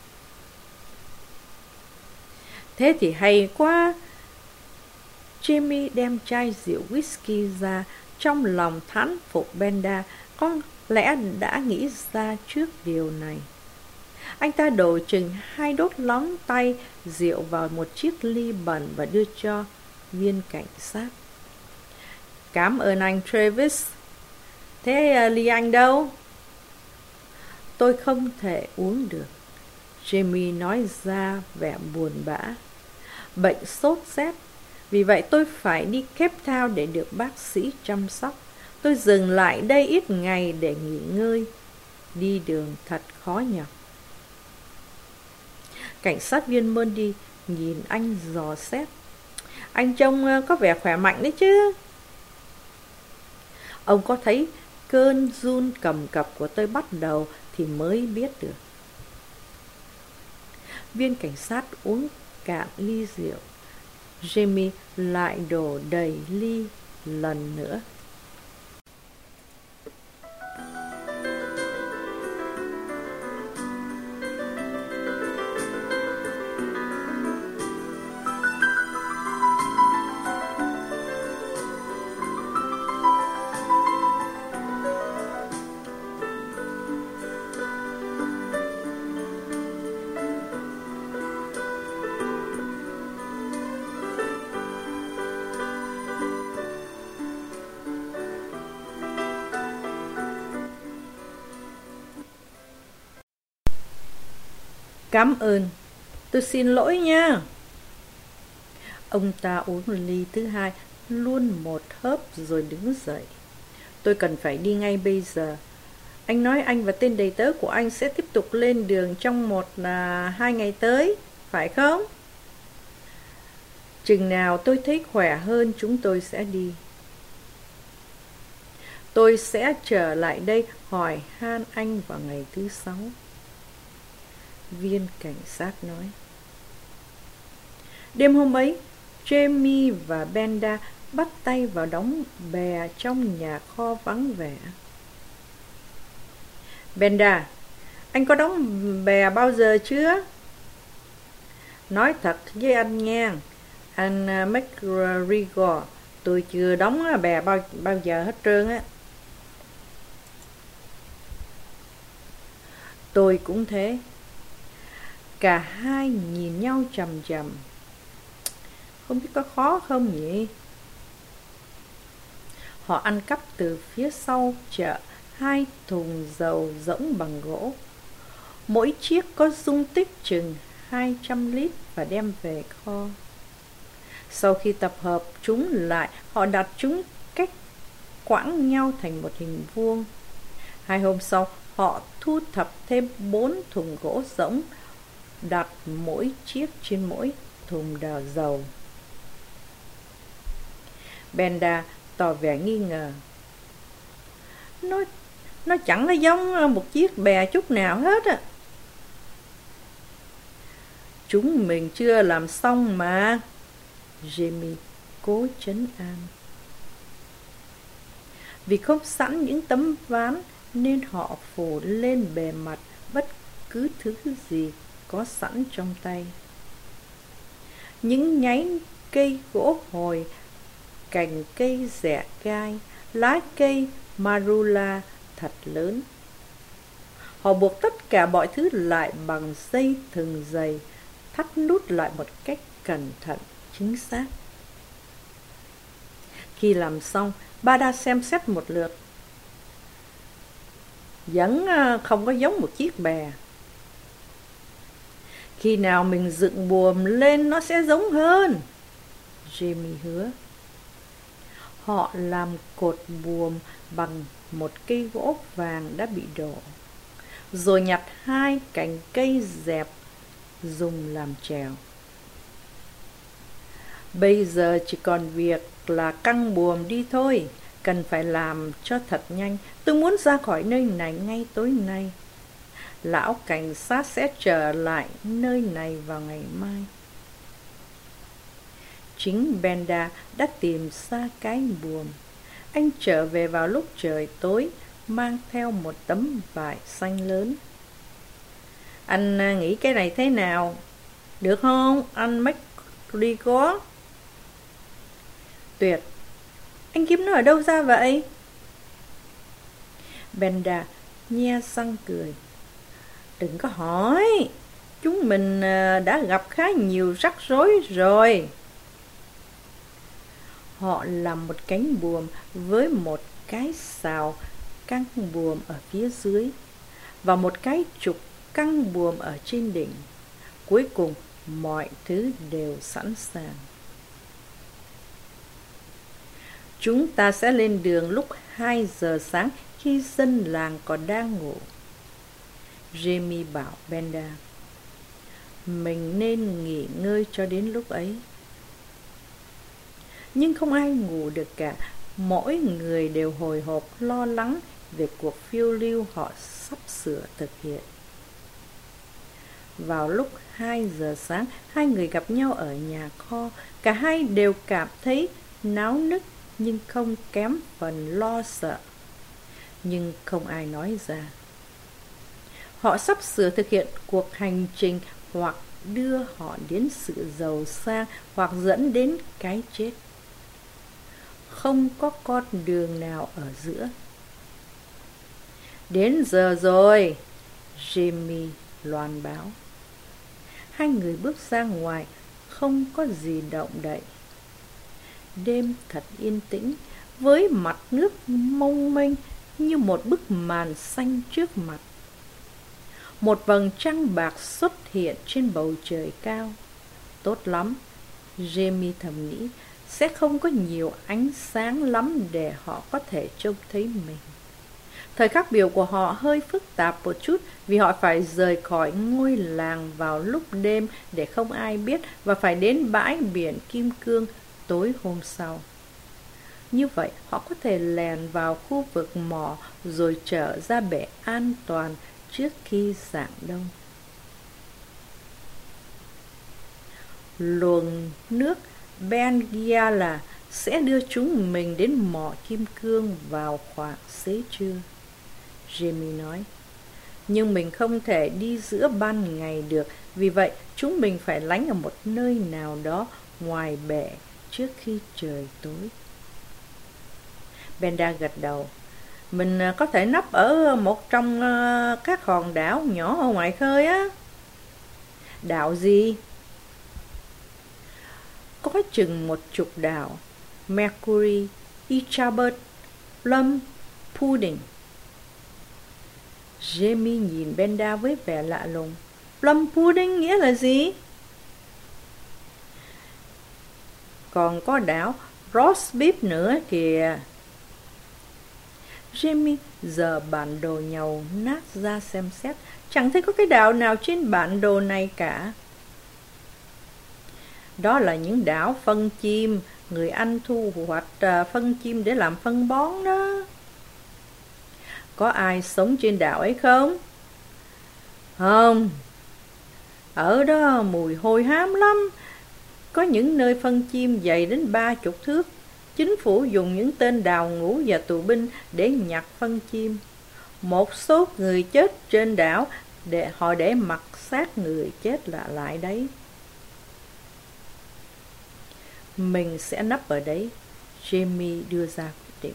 Thế thì hay quá. Jamie đem chai rượu whisky ra, trong lòng thán phục Benda, có lẽ đã nghĩ ra trước điều này. Anh ta đổ chừng hai đốt lóng tay rượu vào một chiếc ly bẩn và đưa cho viên cảnh sát. Cảm ơn anh Travis. Thế uh, ly anh đâu? Tôi không thể uống được, Jamie nói ra vẻ buồn bã. Bệnh sốt rét, vì vậy tôi phải đi Cape Town để được bác sĩ chăm sóc. Tôi dừng lại đây ít ngày để nghỉ ngơi. Đi đường thật khó nhọc. Cảnh sát viên Mundy nhìn anh dò xét. Anh trông có vẻ khỏe mạnh đấy chứ. Ông có thấy cơn run cầm cập của tôi bắt đầu thì mới biết được. Viên cảnh sát uống cạn ly rượu. Jamie lại đổ đầy ly lần nữa. Cảm ơn. Tôi xin lỗi nha. Ông ta uống ly thứ hai, luôn một hớp rồi đứng dậy. Tôi cần phải đi ngay bây giờ. Anh nói anh và tên đầy tớ của anh sẽ tiếp tục lên đường trong một là hai ngày tới, phải không? Chừng nào tôi thấy khỏe hơn chúng tôi sẽ đi. Tôi sẽ trở lại đây hỏi han anh vào ngày thứ sáu. Viên cảnh sát nói. Đêm hôm ấy, Jamie và Benda bắt tay vào đóng bè trong nhà kho vắng vẻ. Benda, anh có đóng bè bao giờ chưa? Nói thật với anh nghe, anh McGregor, tôi chưa đóng bè bao, bao giờ hết trơn á. Tôi cũng thế. Cả hai nhìn nhau chằm chằm. Không biết có khó không nhỉ? Họ ăn cắp từ phía sau chợ hai thùng dầu rỗng bằng gỗ. Mỗi chiếc có dung tích chừng hai trăm lít và đem về kho. Sau khi tập hợp chúng lại, họ đặt chúng cách quãng nhau thành một hình vuông. Hai hôm sau, họ thu thập thêm bốn thùng gỗ rỗng, đặt mỗi chiếc trên mỗi thùng đào dầu. Benda tỏ vẻ nghi ngờ. Nó, nó chẳng có giống một chiếc bè chút nào hết á. Chúng mình chưa làm xong mà. Jamie cố trấn an. Vì không sẵn những tấm ván nên họ phủ lên bề mặt bất cứ thứ gì có sẵn trong tay. Những nhánh cây gỗ hồi, cành cây rẻ gai, lá cây marula thật lớn. Họ buộc tất cả mọi thứ lại bằng dây thừng dày, thắt nút lại một cách cẩn thận, chính xác. Khi làm xong, Bada xem xét một lượt. Vẫn không có giống một chiếc bè. Khi nào mình dựng buồm lên nó sẽ giống hơn, Jamie hứa. Họ làm cột buồm bằng một cây gỗ vàng đã bị đổ, rồi nhặt hai cành cây dẹp dùng làm chèo. Bây giờ chỉ còn việc là căng buồm đi thôi. Cần phải làm cho thật nhanh. Tôi muốn ra khỏi nơi này ngay tối nay. Lão cảnh sát sẽ trở lại nơi này vào ngày mai. Chính Benda đã tìm ra cái buồm. Anh trở về vào lúc trời tối, mang theo một tấm vải xanh lớn. Anh nghĩ cái này thế nào? Được không, anh McGregor? Tuyệt. Anh kiếm nó ở đâu ra vậy? Benda nhe răng cười. Đừng có hỏi. Chúng mình đã gặp khá nhiều rắc rối rồi. Họ làm một cánh buồm với một cái sào căng buồm ở phía dưới và một cái trục căng buồm ở trên đỉnh. Cuối cùng mọi thứ đều sẵn sàng. Chúng ta sẽ lên đường lúc hai giờ sáng khi dân làng còn đang ngủ. Jamie bảo Benda. Mình nên nghỉ ngơi cho đến lúc ấy. Nhưng không ai ngủ được cả. Mỗi người đều hồi hộp lo lắng về cuộc phiêu lưu họ sắp sửa thực hiện. Vào lúc hai giờ sáng, hai người gặp nhau ở nhà kho. Cả hai đều cảm thấy náo nức nhưng không kém phần lo sợ. Nhưng không ai nói ra. Họ sắp sửa thực hiện cuộc hành trình hoặc đưa họ đến sự giàu sang hoặc dẫn đến cái chết. Không có con đường nào ở giữa. Đến giờ rồi, Jamie loan báo. Hai người bước ra ngoài, không có gì động đậy. Đêm thật yên tĩnh, với mặt nước mông mênh như một bức màn xanh trước mặt. Một vầng trăng bạc xuất hiện trên bầu trời cao. Tốt lắm, Jamie thầm nghĩ, sẽ không có nhiều ánh sáng lắm để họ có thể trông thấy mình. Thời khắc biểu của họ hơi phức tạp một chút vì họ phải rời khỏi ngôi làng vào lúc đêm để không ai biết và phải đến bãi biển Kim Cương tối hôm sau. Như vậy, họ có thể lèn vào khu vực mỏ rồi trở ra bể an toàn trước khi rạng đông. Luồng nước Benguela sẽ đưa chúng mình đến mỏ kim cương vào khoảng xế trưa, Jamie nói. Nhưng mình không thể đi giữa ban ngày được, vì vậy chúng mình phải lánh ở một nơi nào đó ngoài bể trước khi trời tối. Benda gật đầu. Mình có thể nấp ở một trong các hòn đảo nhỏ ở ngoài khơi á. Đảo gì? Có chừng một chục đảo. Mercury, Ichabod, Plum Pudding. Jamie nhìn Benda với vẻ lạ lùng. Plum Pudding nghĩa là gì? Còn có đảo Roast Beef nữa kìa. Jamie giờ bản đồ nhàu nát ra xem xét. Chẳng thấy có cái đảo nào trên bản đồ này cả. Đó là những đảo phân chim. Người Anh thu hoạch phân chim để làm phân bón đó. Có ai sống trên đảo ấy không? Không. Ở đó mùi hôi hám lắm. Có những nơi phân chim dày đến ba chục thước. Chính phủ dùng những tên đào ngũ và tù binh để nhặt phân chim. Một số người chết trên đảo, để họ để mặc xác người chết là lại đấy. Mình sẽ nấp ở đấy, Jamie đưa ra quyết định.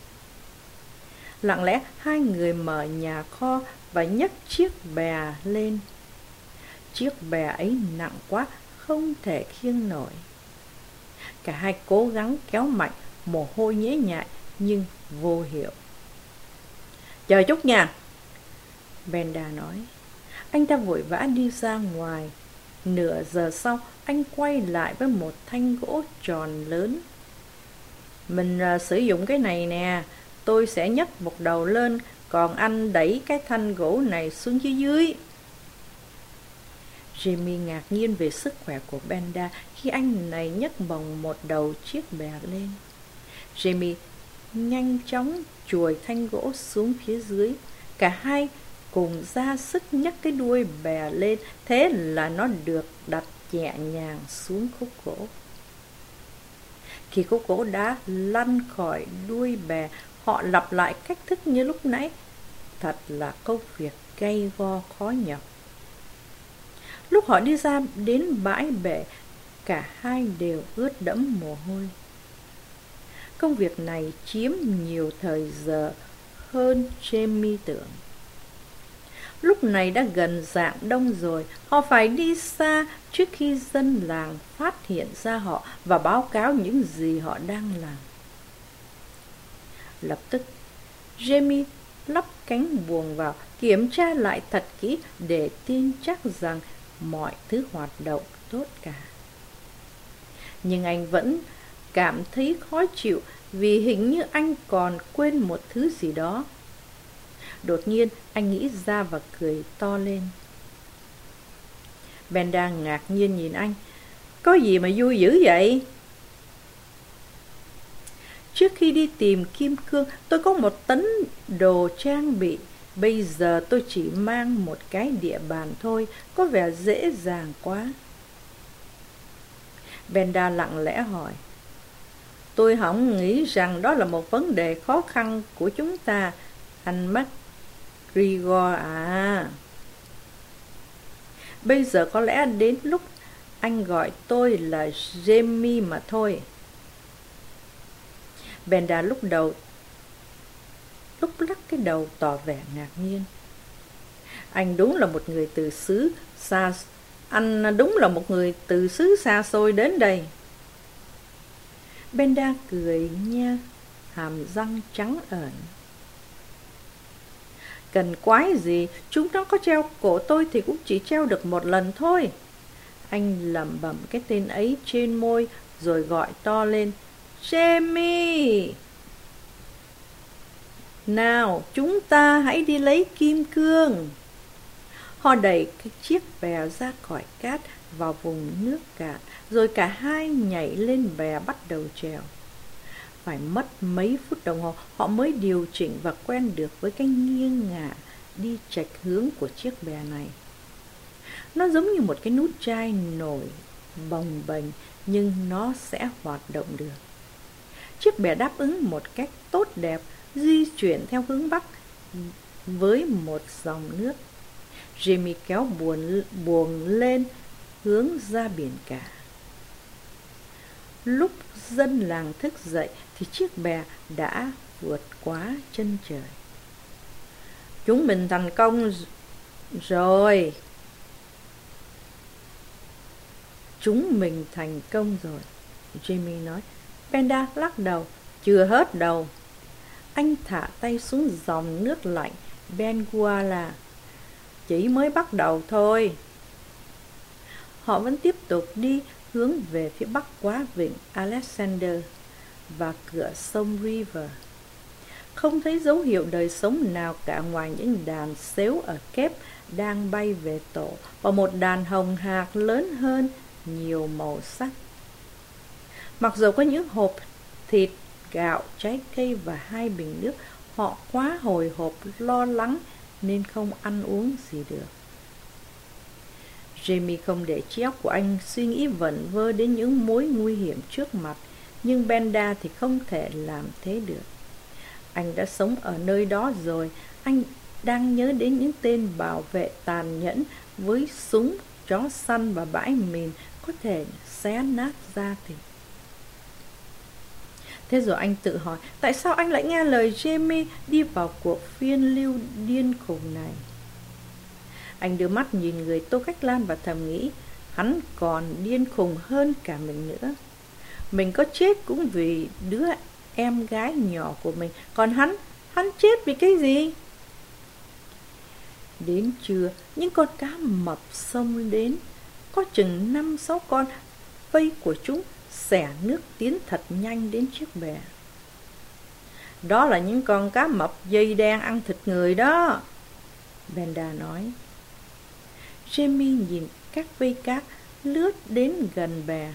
Lặng lẽ hai người mở nhà kho và nhấc chiếc bè lên. Chiếc bè ấy nặng quá, không thể khiêng nổi. Cả hai cố gắng kéo mạnh, mồ hôi nhễ nhại nhưng vô hiệu. Chờ chút nha, Benda nói. Anh ta vội vã đi ra ngoài. Nửa giờ sau, anh quay lại với một thanh gỗ tròn lớn. Mình uh, sử dụng cái này nè. Tôi sẽ nhấc một đầu lên, còn anh đẩy cái thanh gỗ này xuống dưới dưới. Jamie ngạc nhiên về sức khỏe của Benda khi anh này nhấc bồng một đầu chiếc bè lên. Jamie nhanh chóng chuồi thanh gỗ xuống phía dưới. Cả hai cùng ra sức nhấc cái đuôi bè lên, thế là nó được đặt nhẹ nhàng xuống khúc gỗ. Khi khúc gỗ đã lăn khỏi đuôi bè, họ lặp lại cách thức như lúc nãy. Thật là công việc gay go khó nhọc. Lúc họ đi ra đến bãi bể, cả hai đều ướt đẫm mồ hôi. Công việc này chiếm nhiều thời giờ hơn Jamie tưởng. Lúc này đã gần rạng đông rồi, họ phải đi xa trước khi dân làng phát hiện ra họ và báo cáo những gì họ đang làm. Lập tức, Jamie lắp cánh buồng vào, kiểm tra lại thật kỹ để tin chắc rằng mọi thứ hoạt động tốt cả. Nhưng anh vẫn cảm thấy khó chịu vì hình như anh còn quên một thứ gì đó. Đột nhiên, anh nghĩ ra và cười to lên. Benda ngạc nhiên nhìn anh. Có gì mà vui dữ vậy? Trước khi đi tìm kim cương, tôi có một tấn đồ trang bị. Bây giờ tôi chỉ mang một cái địa bàn thôi, có vẻ dễ dàng quá. Benda lặng lẽ hỏi. Tôi không nghĩ rằng đó là một vấn đề khó khăn của chúng ta, anh MacGregor à. Bây giờ có lẽ đến lúc anh gọi tôi là Jamie mà thôi. Benda lúc đầu lúc lắc cái đầu tỏ vẻ ngạc nhiên. Anh đúng là một người từ xứ xa Anh đúng là một người từ xứ xa xôi đến đây. Benda cười nha, hàm răng trắng ẩn. Cần quái gì, chúng nó có treo cổ tôi thì cũng chỉ treo được một lần thôi. Anh lẩm bẩm cái tên ấy trên môi rồi gọi to lên. Jamie! Nào, chúng ta hãy đi lấy kim cương. Họ đẩy cái chiếc bè ra khỏi cát vào vùng nước cạn, rồi cả hai nhảy lên bè bắt đầu chèo. Phải mất mấy phút đồng hồ, họ mới điều chỉnh và quen được với cái nghiêng ngả đi chệch hướng của chiếc bè này. Nó giống như một cái nút chai nổi bồng bềnh, nhưng nó sẽ hoạt động được. Chiếc bè đáp ứng một cách tốt đẹp, di chuyển theo hướng bắc với một dòng nước. Jamie kéo buồng, buồng lên hướng ra biển cả. Lúc dân làng thức dậy thì chiếc bè đã vượt quá chân trời. Chúng mình thành công rồi. Chúng mình thành công rồi, Jamie nói. Benda lắc đầu. Chưa hết đâu. Anh thả tay xuống dòng nước lạnh Benguela. Chỉ mới bắt đầu thôi. Họ vẫn tiếp tục đi hướng về phía bắc quá vịnh Alexander và cửa sông River. Không thấy dấu hiệu đời sống nào cả ngoài những đàn sếu ở kép đang bay về tổ và một đàn hồng hạc lớn hơn nhiều màu sắc. Mặc dù có những hộp thịt, gạo, trái cây và hai bình nước, họ quá hồi hộp lo lắng nên không ăn uống gì được. Jamie không để trí óc của anh suy nghĩ vẩn vơ đến những mối nguy hiểm trước mặt, nhưng Benda thì không thể làm thế được. Anh đã sống ở nơi đó rồi, anh đang nhớ đến những tên bảo vệ tàn nhẫn với súng, chó săn và bãi mìn có thể xé nát da thịt. Thế rồi anh tự hỏi, tại sao anh lại nghe lời Jamie đi vào cuộc phiên lưu điên khùng này? Anh đưa mắt nhìn người Tô Cách Lan và thầm nghĩ, hắn còn điên khùng hơn cả mình nữa. Mình có chết cũng vì đứa em gái nhỏ của mình, còn hắn, hắn chết vì cái gì? Đến trưa, những con cá mập xông đến, có chừng năm sáu con, vây của chúng xẻ nước tiến thật nhanh đến chiếc bè. Đó là những con cá mập dây đen ăn thịt người đó, Benda nói. Jamie nhìn các vây cá lướt đến gần bè.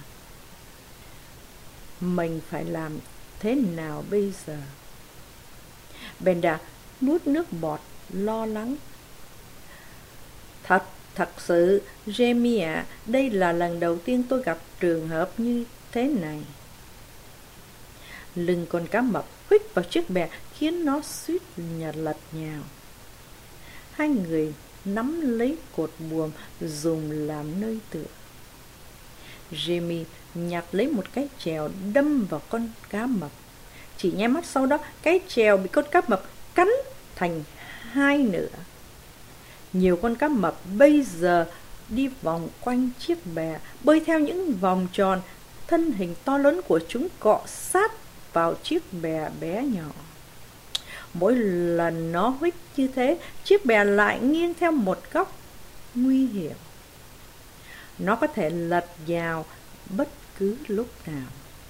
Mình phải làm thế nào bây giờ? Benda nuốt nước bọt lo lắng. Thật, thật sự, Jamie ạ, à, đây là lần đầu tiên tôi gặp trường hợp như thế này. Lưng con cá mập huých vào chiếc bè khiến nó suýt nhặt lật nhào. Hai người nắm lấy cột buồm dùng làm nơi tựa. Jamie nhặt lấy một cái chèo đâm vào con cá mập. Chỉ nháy mắt sau đó, cái chèo bị con cá mập cắn thành hai nửa. Nhiều con cá mập bây giờ đi vòng quanh chiếc bè, bơi theo những vòng tròn, thân hình to lớn của chúng cọ sát vào chiếc bè bé nhỏ. Mỗi lần nó huých như thế, chiếc bè lại nghiêng theo một góc nguy hiểm. Nó có thể lật nhào bất cứ lúc nào.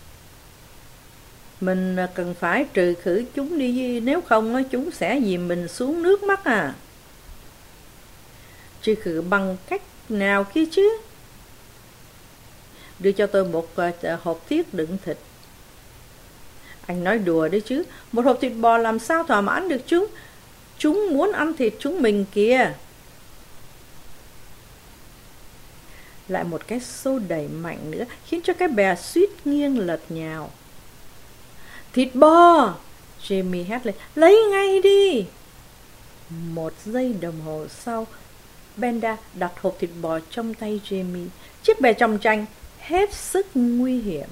Mình cần phải trừ khử chúng đi, nếu không chúng sẽ dìm mình xuống nước mất à. Trừ khử bằng cách nào kia chứ? Đưa cho tôi một hộp thiết đựng thịt. Anh nói đùa đấy chứ, một hộp thịt bò làm sao thỏa mãn được chúng? Chúng muốn ăn thịt chúng mình kìa. Lại một cái xô đẩy mạnh nữa khiến cho cái bè suýt nghiêng lật nhào. Thịt bò! Jamie hét lên, lấy ngay đi! Một giây đồng hồ sau, Benda đặt hộp thịt bò trong tay Jamie. Chiếc bè chòng chành hết sức nguy hiểm.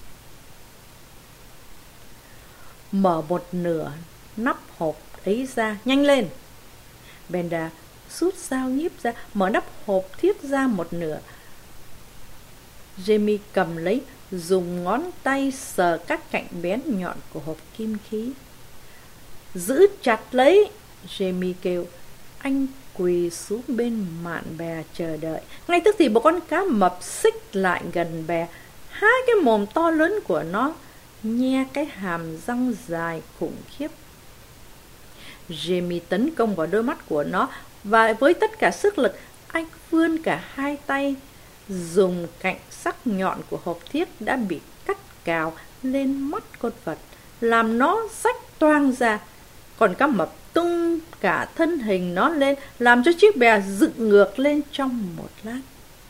Mở một nửa nắp hộp ấy ra, nhanh lên! Benda rút dao nhíp ra, mở nắp hộp thiết ra một nửa. Jamie cầm lấy, dùng ngón tay sờ các cạnh bén nhọn của hộp kim khí. Giữ chặt lấy! Jamie kêu. Anh quỳ xuống bên mạn bè chờ đợi. Ngay tức thì một con cá mập xích lại gần bè. Hai cái mồm to lớn của nó nhe cái hàm răng dài khủng khiếp. Jamie tấn công vào đôi mắt của nó, và với tất cả sức lực, anh vươn cả hai tay, dùng cạnh sắc nhọn của hộp thiết đã bị cắt cào lên mắt con vật, làm nó rách toang ra. Còn cá mập tung cả thân hình nó lên, làm cho chiếc bè dựng ngược lên trong một lát.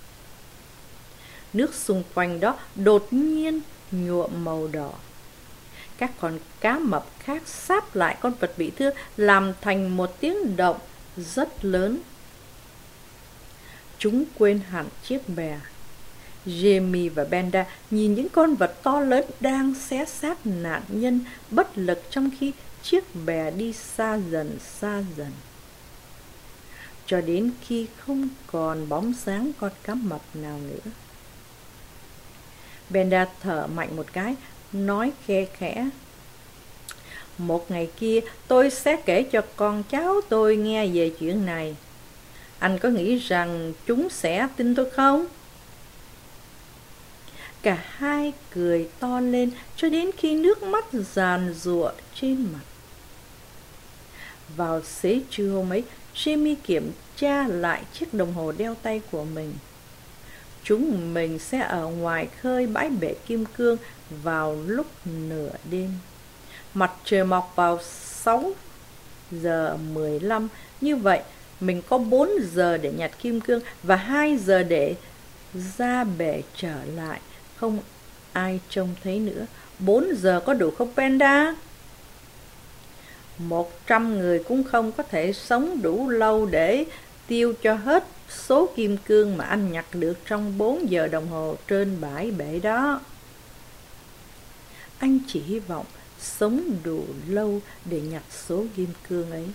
Nước xung quanh đó đột nhiên nhuộm màu đỏ. Các con cá mập khác sáp lại con vật bị thương, làm thành một tiếng động rất lớn. Chúng quên hẳn chiếc bè. Jamie và Benda nhìn những con vật to lớn đang xé xác nạn nhân bất lực, trong khi chiếc bè đi xa dần xa dần, cho đến khi không còn bóng dáng con cá mập nào nữa. Benda thở mạnh một cái, nói khe khẽ, một ngày kia tôi sẽ kể cho con cháu tôi nghe về chuyện này. Anh có nghĩ rằng chúng sẽ tin tôi không? Cả hai cười to lên cho đến khi nước mắt giàn giụa trên mặt. Vào xế trưa hôm ấy, Jamie kiểm tra lại chiếc đồng hồ đeo tay của mình. Chúng mình sẽ ở ngoài khơi bãi bể Kim Cương vào lúc nửa đêm. Mặt trời mọc vào sáu giờ mười lăm. Như vậy, mình có bốn giờ để nhặt kim cương và hai giờ để ra bể trở lại. Không ai trông thấy nữa. Bốn giờ có đủ không, Panda? Một trăm người cũng không có thể sống đủ lâu để tiêu cho hết số kim cương mà anh nhặt được trong bốn giờ đồng hồ trên bãi bể đó. Anh chỉ hy vọng sống đủ lâu để nhặt số kim cương ấy.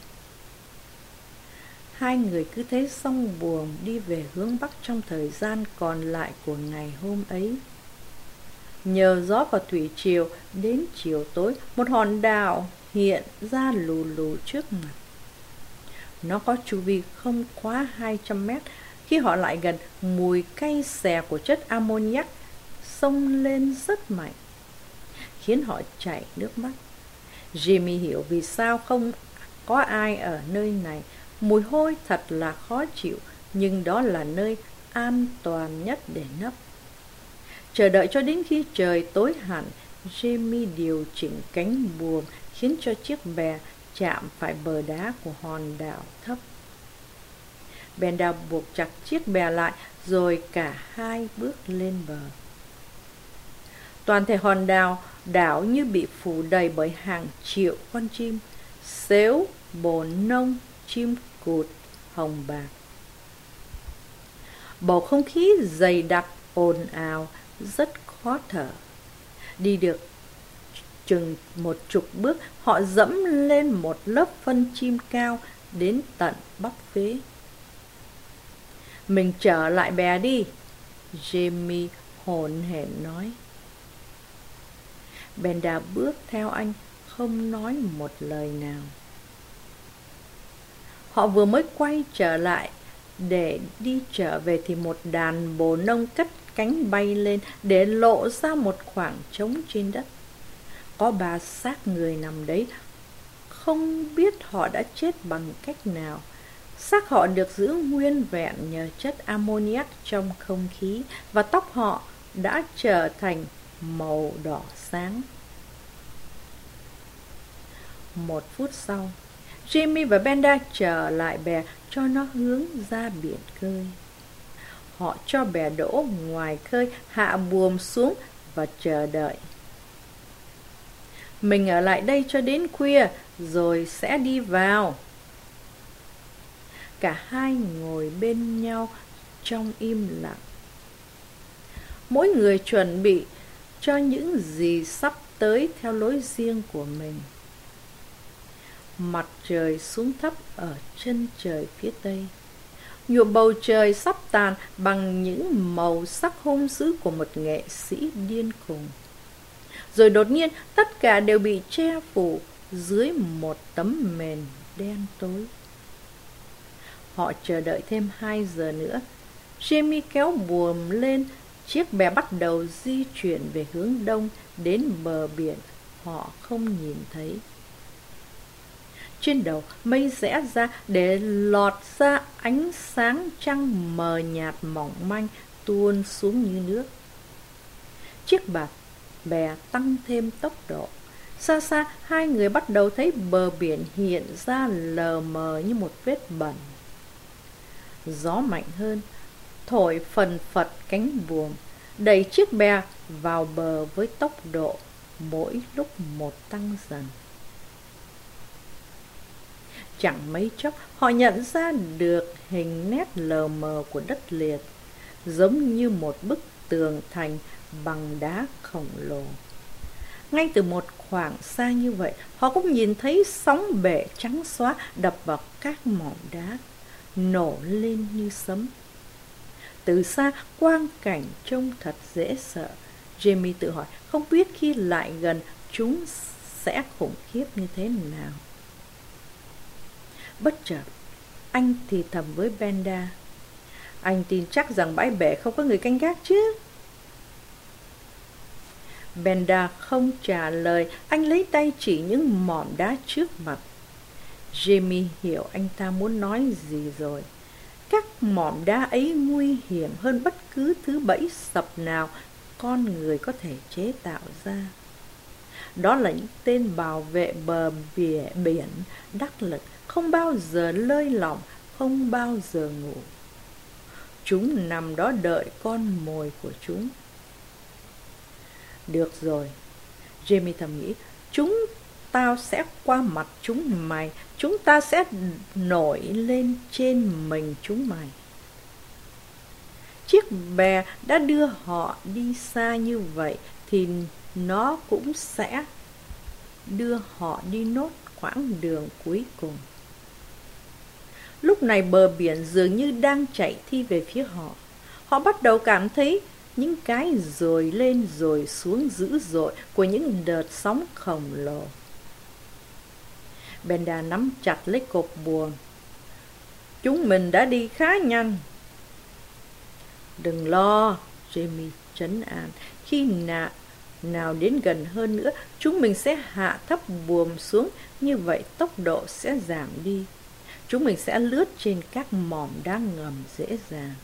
Hai người cứ thế song buồm đi về hướng Bắc trong thời gian còn lại của ngày hôm ấy. Nhờ gió và thủy triều, đến chiều tối, một hòn đảo hiện ra lù lù trước mặt. Nó có chu vi không quá hai trăm mét. Khi họ lại gần, mùi cay xè của chất ammoniac xông lên rất mạnh, khiến họ chảy nước mắt. Jimmy hiểu vì sao không có ai ở nơi này. Mùi hôi thật là khó chịu, nhưng đó là nơi an toàn nhất để nấp. Chờ đợi cho đến khi trời tối hẳn, Jimmy điều chỉnh cánh buồm khiến cho chiếc bè chạm phải bờ đá của hòn đảo thấp. Benda buộc chặt chiếc bè lại rồi cả hai bước lên bờ. Toàn thể hòn đảo đảo như bị phủ đầy bởi hàng triệu con chim, sếu, bồ nông, chim cụt, hồng bạc. Bầu không khí dày đặc, ồn ào, rất khó thở. Đi được chừng một chục bước, họ dẫm lên một lớp phân chim cao đến tận bắp phế. Mình trở lại bè đi, Jamie hồn hển nói. Benda bước theo anh, không nói một lời nào. Họ vừa mới quay trở lại để đi trở về thì một đàn bồ nông cất cánh bay lên để lộ ra một khoảng trống trên đất. Có ba xác người nằm đấy, không biết họ đã chết bằng cách nào. Xác họ được giữ nguyên vẹn nhờ chất ammoniac trong không khí, và tóc họ đã trở thành màu đỏ sáng. Một phút sau, Jimmy và Benda trở lại bè cho nó hướng ra biển khơi. Họ cho bè đỗ ngoài khơi, hạ buồm xuống và chờ đợi. Mình ở lại đây cho đến khuya, rồi sẽ đi vào. Cả hai ngồi bên nhau trong im lặng. Mỗi người chuẩn bị cho những gì sắp tới theo lối riêng của mình. Mặt trời xuống thấp ở chân trời phía tây, nhuộm bầu trời sắp tàn bằng những màu sắc hung dữ của một nghệ sĩ điên khùng. Rồi đột nhiên tất cả đều bị che phủ dưới một tấm mền đen tối. Họ chờ đợi thêm hai giờ nữa. Jamie kéo buồm lên, chiếc bè bắt đầu di chuyển về hướng đông đến bờ biển họ không nhìn thấy. Trên đầu mây rẽ ra để lọt ra ánh sáng trăng mờ nhạt mỏng manh tuôn xuống như nước. Chiếc bạt bè tăng thêm tốc độ. Xa xa hai người bắt đầu thấy bờ biển hiện ra lờ mờ như một vết bẩn. Gió mạnh hơn, thổi phần phật cánh buồm, đẩy chiếc bè vào bờ với tốc độ mỗi lúc một tăng dần. Chẳng mấy chốc họ nhận ra được hình nét lờ mờ của đất liệt, giống như một bức tường thành bằng đá khổng lồ. Ngay từ một khoảng xa như vậy, họ cũng nhìn thấy sóng bể trắng xóa đập vào các mỏm đá, nổ lên như sấm. Từ xa, quang cảnh trông thật dễ sợ. Jamie tự hỏi, không biết khi lại gần chúng sẽ khủng khiếp như thế nào. Bất chợt, anh thì thầm với Benda, anh tin chắc rằng bãi bể không có người canh gác chứ? Benda không trả lời, anh lấy tay chỉ những mỏm đá trước mặt. Jamie hiểu anh ta muốn nói gì rồi. Các mỏm đá ấy nguy hiểm hơn bất cứ thứ bẫy sập nào con người có thể chế tạo ra. Đó là những tên bảo vệ bờ biển, biển đắc lực, không bao giờ lơi lỏng, không bao giờ ngủ. Chúng nằm đó đợi con mồi của chúng. Được rồi, Jamie thầm nghĩ, chúng tao sẽ qua mặt chúng mày, chúng ta sẽ nổi lên trên mình chúng mày. Chiếc bè đã đưa họ đi xa như vậy thì nó cũng sẽ đưa họ đi nốt quãng đường cuối cùng. Lúc này bờ biển dường như đang chạy thi về phía họ. Họ bắt đầu cảm thấy những cái dồi lên rồi xuống dữ dội của những đợt sóng khổng lồ. Benda nắm chặt lấy cột buồm. Chúng mình đã đi khá nhanh. Đừng lo, Jamie trấn an. Khi nào, nào đến gần hơn nữa, chúng mình sẽ hạ thấp buồm xuống, như vậy tốc độ sẽ giảm đi. Chúng mình sẽ lướt trên các mỏm đá ngầm dễ dàng.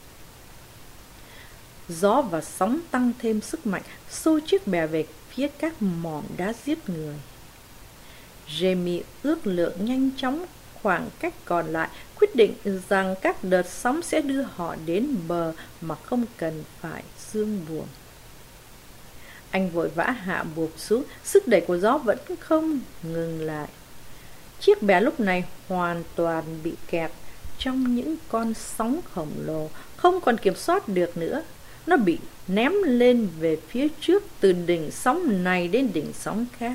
Gió và sóng tăng thêm sức mạnh, xô chiếc bè về phía các mỏm đá giết người. Jamie ước lượng nhanh chóng khoảng cách còn lại, quyết định rằng các đợt sóng sẽ đưa họ đến bờ mà không cần phải dương buồm. Anh vội vã hạ buồm xuống, sức đẩy của gió vẫn không ngừng lại. Chiếc bè lúc này hoàn toàn bị kẹt trong những con sóng khổng lồ, không còn kiểm soát được nữa. Nó bị ném lên về phía trước từ đỉnh sóng này đến đỉnh sóng khác.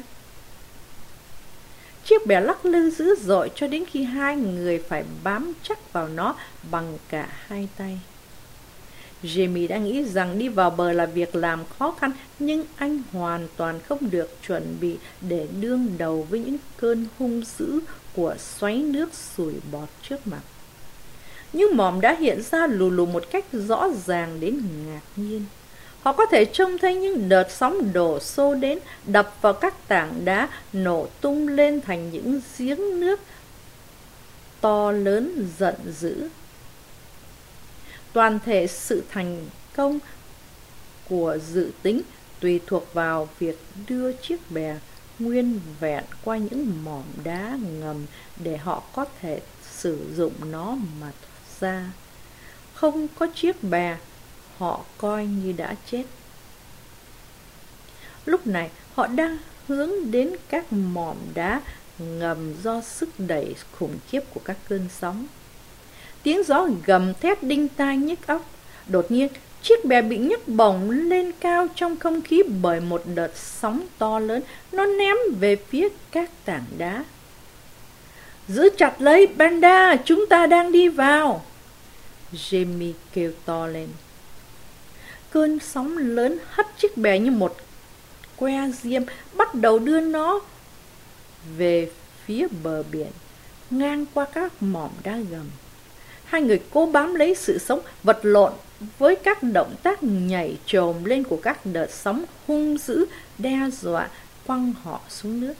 Chiếc bè lắc lư dữ dội cho đến khi hai người phải bám chắc vào nó bằng cả hai tay. Jamie đã nghĩ rằng đi vào bờ là việc làm khó khăn, nhưng anh hoàn toàn không được chuẩn bị để đương đầu với những cơn hung dữ của xoáy nước sủi bọt trước mặt. Những mỏm đã hiện ra lù lù một cách rõ ràng đến ngạc nhiên. Họ có thể trông thấy những đợt sóng đổ xô đến, đập vào các tảng đá, nổ tung lên thành những giếng nước to lớn giận dữ. Toàn thể sự thành công của dự tính tùy thuộc vào việc đưa chiếc bè nguyên vẹn qua những mỏm đá ngầm để họ có thể sử dụng nó mà thoát ra. Không có chiếc bè, họ coi như đã chết. Lúc này họ đang hướng đến các mỏm đá ngầm do sức đẩy khủng khiếp của các cơn sóng. Tiếng gió gầm thét đinh tai nhức óc. Đột nhiên, chiếc bè bị nhấc bổng lên cao trong không khí bởi một đợt sóng to lớn. Nó ném về phía các tảng đá. Giữ chặt lấy, Benda, chúng ta đang đi vào. Jamie kêu to lên. Cơn sóng lớn hất chiếc bè như một que diêm, bắt đầu đưa nó về phía bờ biển, ngang qua các mỏm đá gầm. Hai người cố bám lấy sự sống, vật lộn với các động tác nhảy chồm lên của các đợt sóng hung dữ, đe dọa quăng họ xuống nước.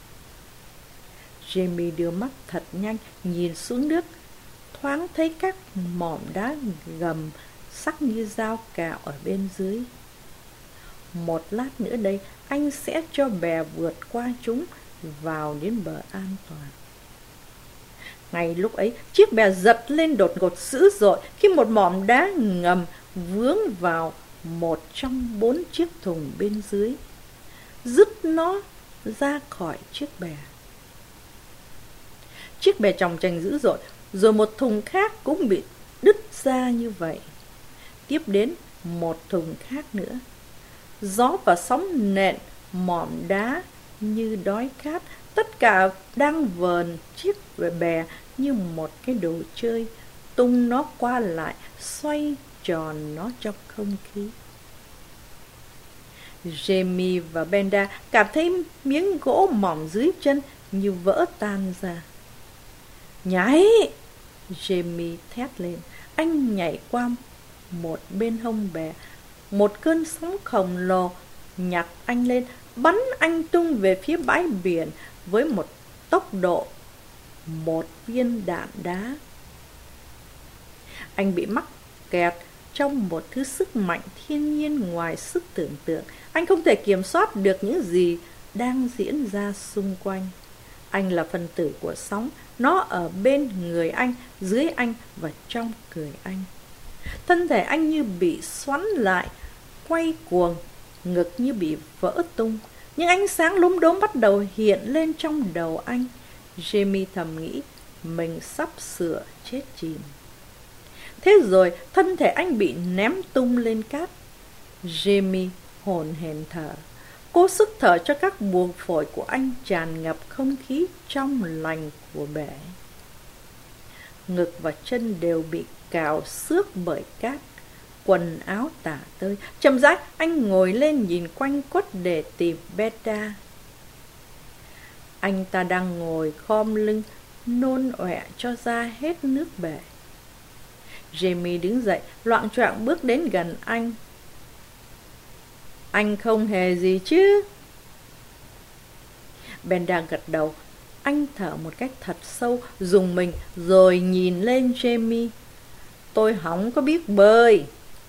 Jamie đưa mắt thật nhanh nhìn xuống nước, thoáng thấy các mỏm đá gầm sắc như dao cạo ở bên dưới. Một lát nữa đây, anh sẽ cho bè vượt qua chúng vào đến bờ an toàn. Ngay lúc ấy, chiếc bè giật lên đột ngột dữ dội khi một mỏm đá ngầm vướng vào một trong bốn chiếc thùng bên dưới, dứt nó ra khỏi chiếc bè. Chiếc bè chòng chành dữ dội, rồi một thùng khác cũng bị đứt ra như vậy. Tiếp đến một thùng khác nữa. Gió và sóng nện mỏm đá như đói khát, tất cả đang vờn chiếc bè như một cái đồ chơi, tung nó qua lại, xoay tròn nó trong không khí. Jamie và Benda cảm thấy miếng gỗ mỏng dưới chân như vỡ tan ra. Nhảy! Jamie thét lên. Anh nhảy qua một bên hông bè. Một cơn sóng khổng lồ nhặt anh lên, bắn anh tung về phía bãi biển với một tốc độ một viên đạn đá. Anh bị mắc kẹt trong một thứ sức mạnh thiên nhiên ngoài sức tưởng tượng. Anh không thể kiểm soát được những gì đang diễn ra xung quanh. Anh là phần tử của sóng, nó ở bên người anh, dưới anh và trong người anh. Thân thể anh như bị xoắn lại, quay cuồng, ngực như bị vỡ tung. Những ánh sáng lúm đốm bắt đầu hiện lên trong đầu anh. Jamie thầm nghĩ, mình sắp sửa chết chìm. Thế rồi thân thể anh bị ném tung lên cát. Jamie hổn hển thở, cố sức thở cho các buồng phổi của anh tràn ngập không khí trong lành của bể. Ngực và chân đều bị cào xước bởi cát, quần áo tả tơi. Chậm rãi anh ngồi lên nhìn quanh quất để tìm Beda. Anh ta đang ngồi khom lưng, nôn ọe cho ra hết nước bể. Jamie đứng dậy, loạng choạng bước đến gần anh. Anh không hề gì chứ? Benda gật đầu. Anh thở một cách thật sâu, rùng mình, rồi nhìn lên Jamie. Tôi hổng có biết bơi.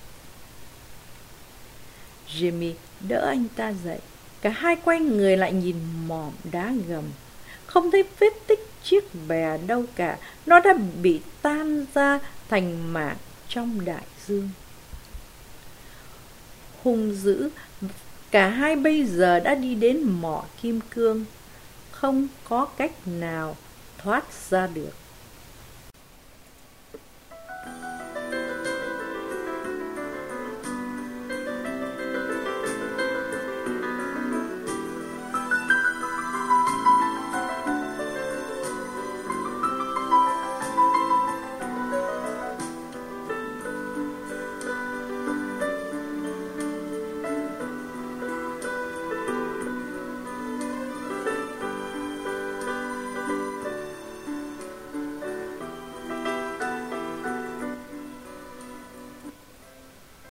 Jamie đỡ anh ta dậy. Cả hai quay người lại nhìn mỏm đá ngầm. Không thấy vết tích chiếc bè đâu cả. Nó đã bị tan ra thành mảng trong đại dương. Hung dữ, cả hai bây giờ đã đi đến mỏ kim cương. Không có cách nào thoát ra được.